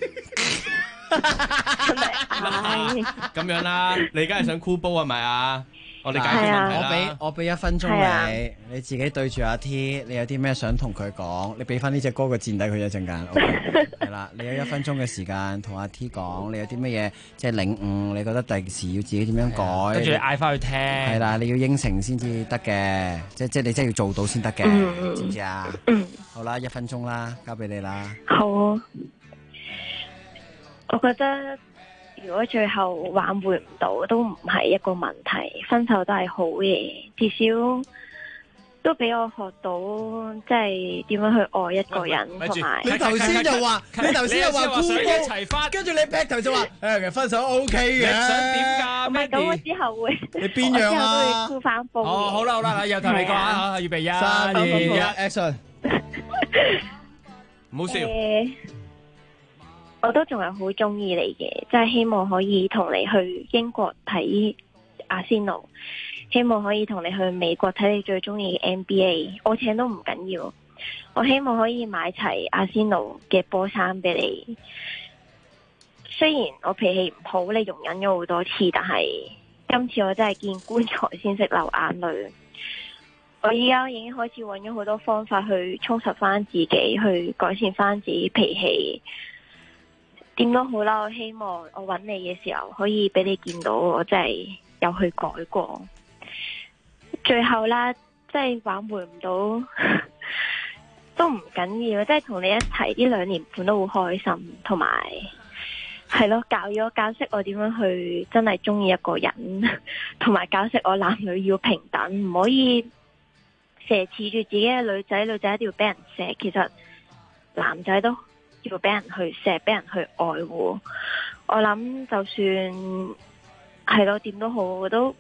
咁樣啦，你梗係想箍煲係咪啊？我哋解決問題啦。 我俾1分鐘你，你自己對住阿 T， 你有啲咩想同佢講？你俾翻呢隻歌嘅墊底佢一陣間。係啦，你有1分鐘嘅時間同阿 T 講，你有啲乜嘢即係領悟？你覺得第時要自己點樣改？ 跟住你嗌翻佢聽。 係啦，你要應承先至得嘅，即你真係要做到先得嘅，知唔知啊？好啦，1分鐘啦，交俾你啦。 好，我覺得。如果最後挽回唔到，都唔係一個問題，分手都係好嘅，至少都俾我學到即係點樣去愛一個人，同埋你頭先就話，你頭先又話箍煲，跟住你劈頭就話其實分手 OK 嘅， 你想點㗎？ 唔係咁，我之後會你邊樣啊？ 我之後都會箍翻煲。 哦，好啦好啦，又同你講啊，預備1、2、1 ，action！ 唔好笑。 我都仲係好中意你嘅，即係希望可以同你去英國睇阿仙奴，希望可以同你去美國睇你最中意嘅 NBA。我請都唔緊要，我希望可以買齊阿仙奴嘅波衫俾你。雖然我脾氣唔好，你容忍咗好多次，但係今次我真係見棺材先識流眼淚。我依家已經開始揾咗好多方法去充實翻自己，去改善翻自己脾氣。點都好啦，我希望我揾你嘅時候可以俾你見到我真係有去改過。最後啦，即係挽回唔到都唔緊要，即係同你一齊呢2年半都好開心，同埋係咯，教識我點樣去真係中意一個人，同埋教識我男女要平等，唔可以成日恃住自己嘅女仔，女仔一定要俾人錫，其實男仔都要俾人去錫，俾人去愛護。我諗就算係咯，點都好，我都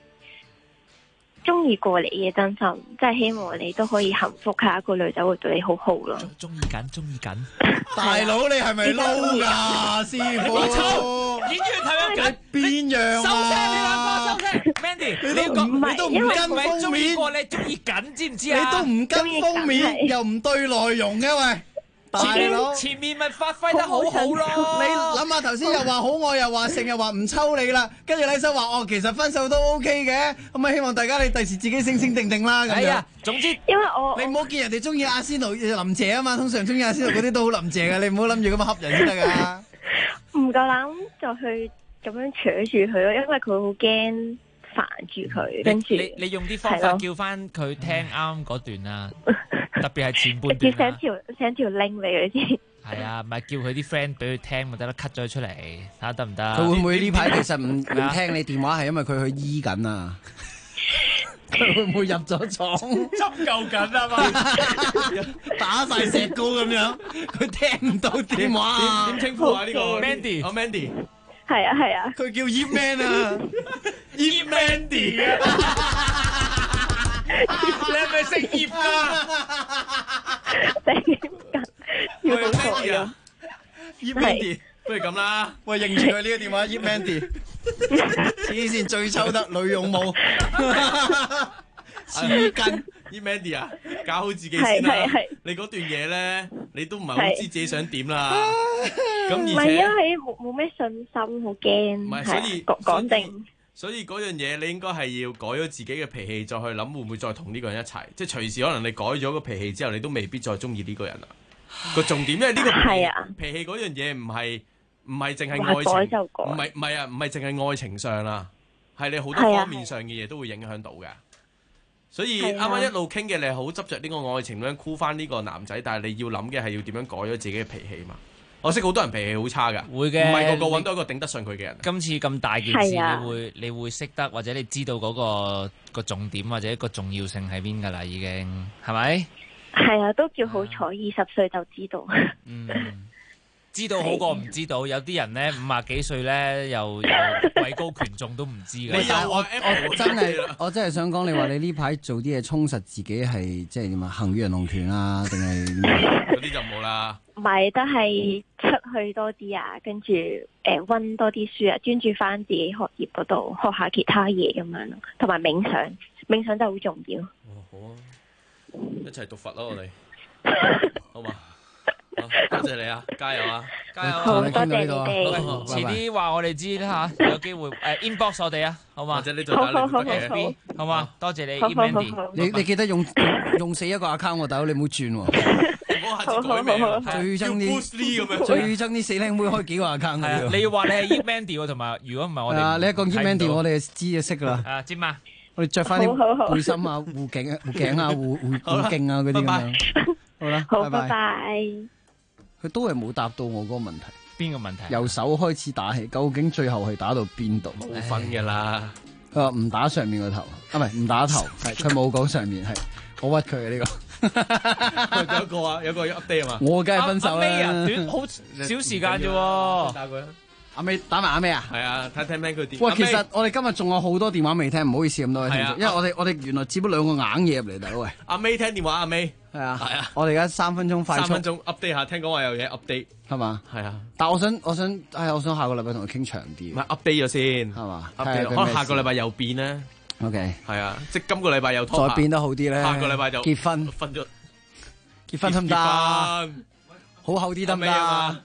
中意過你嘅，真心，即係希望你都可以幸福，下一個女仔會對你好好咯。 中意緊。 大佬你係咪撈㗎，師傅？ 我操！演員睇緊邊樣收聲，你兩個收聲。Mandy，你都唔跟封面，你中意緊，知唔知啊？ 你都唔跟封面，又唔對內容嘅喂。大佬前面咪發揮得好好咯！ 你諗下頭先又話好愛，又話成日話唔抽你啦，跟住禮生話其實分手都 OK 嘅，咁啊希望大家你第時自己醒醒定定啦咁樣。 總之因為你唔好見人哋中意阿仙奴林姐啊嘛，通常中意阿仙奴嗰啲都好林姐嘅，你唔好諗住咁樣恰人先得噶。 唔夠膽就去咁樣扯住佢咯，因為佢好驚煩住佢，跟住你用啲方法叫翻佢聽啱嗰段啊。特別係前半段直接寫條 link 俾佢先。 係啊，咪叫佢啲 friend 俾佢聽咪得啦，cut 咗佢出嚟睇下得唔得？ 佢會唔會呢排其實唔聽你電話係因為佢去醫緊啊？佢會唔會入咗廠針灸緊啊嘛？ 打晒石膏咁樣，佢聽唔到電話。 點稱呼啊？呢個 Mandy， Mandy， 係啊， 佢叫 Yip Man 啊 ，Yip Mandy 啊。你係咪姓葉㗎？ 要好Mandy啊，葉 Mandy，不如咁啦， 喂，認住佢呢個電話，葉 Mandy，黐線最抽得女勇武，黐筋， 葉 Mandy 啊，搞好自己先啦。你嗰段嘢咧，你都唔係好知自己想點啦。咁而且唔係因為冇咩信心，好驚。 唔係，所以講定。 所以嗰樣嘢你應該係要改咗自己嘅脾氣，再去諗會唔會再同呢個人一齊。即係隨時可能你改咗個脾氣之後，你都未必再中意呢個人啦。個重點因為呢個脾氣嗰樣嘢唔係淨係愛情，唔係淨係愛情上啦，係你好多方面上嘅嘢都會影響到嘅。所以啱啱一路傾嘅你係好執着呢個愛情咁樣箍翻呢個男仔，但係你要諗嘅係要點樣改咗自己嘅脾氣嘛。我識好多人脾氣好差噶， 會嘅， 唔係個個揾到一個頂得上佢嘅人。 今次咁大件事，你會識得或者你知道嗰個重點或者個重要性喺邊噶啦，已經係咪？ 係啊，都叫好彩，20歲就知道。 知道好過唔知道，有啲人咧50幾歲咧又位高權重都唔知嘅。 我真係想講，你話你呢排做啲嘢充實自己係即係點啊？行與人龍拳啊，定係嗰啲就冇啦。 唔係，都係出去多啲啊，跟住溫多啲書啊，專注翻自己學業嗰度，學下其他嘢咁樣咯，同埋冥想，冥想就好重要。 好啊，一齊讀佛咯，我哋好嘛？多謝你啊，加油啊，加油！ 好，多謝你哋。 遲啲話我哋知啦嚇，有機會inbox 我哋啊，好嘛？ 或者呢度打嚟好 FB，好嘛？多謝你 ，Mandy。 你記得用死一個 account 喎，大佬你唔好轉喎。 唔好下次改名， 最憎啲死靚妹開幾個 account 嘅。 你要話你係 Mandy 喎，同埋如果唔係我哋， 你一講 Mandy 我哋知就識噶啦。 知嘛？ 我哋着翻啲背心啊、護頸啊、護頸啊嗰啲咁樣。好啦， 好，拜拜。 佢都係冇答到我嗰個問題。 邊個問題？ 由手開始打起，究竟最後係打到邊度？ 冇分嘅啦。 佢話唔打上面個頭，唔係唔打頭，係佢冇講上面，係我屈佢嘅呢個。 有個 update 啊嘛。 我梗係分手啦。 短好少時間啫喎。 打佢啊！ 阿妹打埋阿妹啊？ 係啊，睇聽佢電。 喂，其實我哋今日仲有好多電話未聽，唔好意思咁多位聽眾，因為我哋原來接咗2個硬嘢入嚟，大佬喂。 阿 May 聽電話，阿 May 係啊，我哋而家3分鐘快速。 3分鐘 update 下，聽講話有嘢 update 係嘛？ 係啊。 但我想下個禮拜同佢傾長啲。 唔係 update 咗先係嘛？ 可能下個禮拜又變咧。 OK。 係啊，即係今個禮拜又拖。 再變得好啲咧。 下個禮拜就結婚。 分咗。 結婚得唔得？好厚啲得唔得？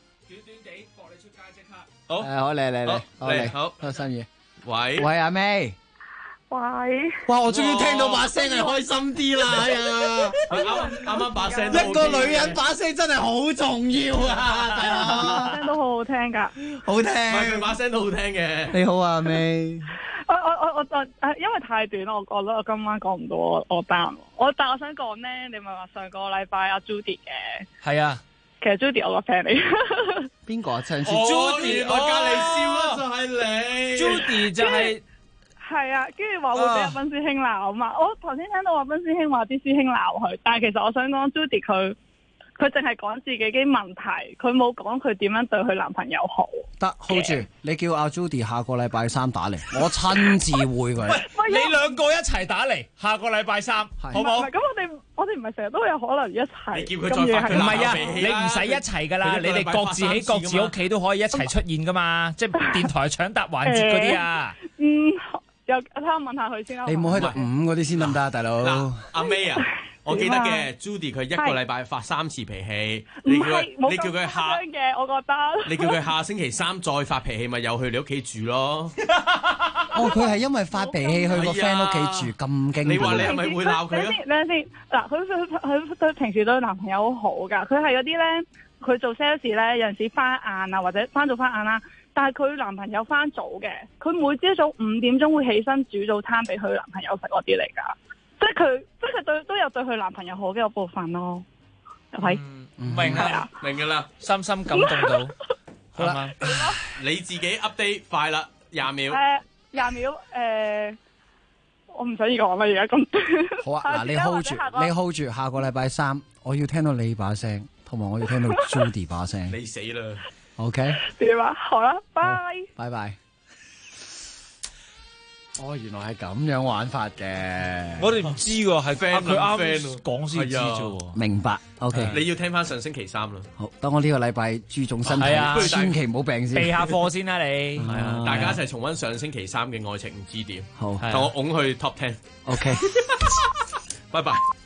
好，嚟，好，新嘢。喂，阿 May。 喂。 哇，我終於聽到把聲係開心啲啦，哎呀！ 啱把聲。 一個女人把聲真係好重要啊，大佬。 把聲都好好聽㗎。 好聽。 唔係佢把聲都好聽嘅。 你好啊， May。 我因為太短啦，我覺得我今晚講唔到我單。但我想講咧，你咪話上個禮拜阿 Judy 嘅。 係啊。 其實 Judy 我個 friend 嚟。 邊個啊？上次 Judy 我隔離笑就係你。 Judy 就係。 係啊，跟住話會俾阿斌師兄鬧啊嘛。我頭先聽到阿斌師兄話啲師兄鬧佢，但係其實我想講 Judy 佢淨係講自己啲問題，佢冇講佢點樣對佢男朋友好。 得 hold 住，你叫阿 Judy 下個禮拜3打嚟，我親自會佢。 你兩個一齊打嚟，下個禮拜3，好唔好？ 咁我哋唔係成日都有可能一齊。 你叫佢再發佢唔係啊，你唔使一齊噶啦，你哋各自喺各自屋企都可以一齊出現噶嘛，即係電台搶答環節嗰啲啊。 有睇下問下佢先啦。 你唔好喺度5嗰啲先得唔得，大佬？ 阿 May 啊，我記得嘅 Judy 佢一個禮拜發3次脾氣， 你叫佢下嘅，我覺得。 你叫佢下星期3再發脾氣，咪又去你屋企住咯。 哦，佢係因為發脾氣去個 friend 屋企住咁經。 你話你係咪會鬧佢啊？ 等陣先，嗱，佢對平時對男朋友好好噶，佢係嗰啲咧，佢做 sales 咧，有陣時翻晏啊，或者翻早翻晏啦。但係佢男朋友翻早嘅，佢每朝早5點鐘會起身煮早餐俾佢男朋友食嗰啲嚟㗎，即係佢都有對佢男朋友好嘅一部分咯，係明啦，明㗎啦， 深深感動到。好啦， 你自己 update 快啦，20秒。 20秒我唔想講啦，而家咁短。 好啊，嗱，你 hold 住，下個禮拜3，我要聽到你把聲，同埋我要聽到 Judy 把聲。 你死啦！ OK， 點啊？好啦，拜拜拜。哦，原來係咁樣玩法嘅。 我哋唔知喎，係 friend 佢啱講先知啫。 明白 ，OK。 你要聽翻上星期3啦。 好，等我呢個禮拜注重身體，千祈唔好病先。 備下課先啦，你。 係啊，大家一齊重溫上星期3嘅愛情唔知點。 好， 同我拱去 Top 10。 OK。 拜拜。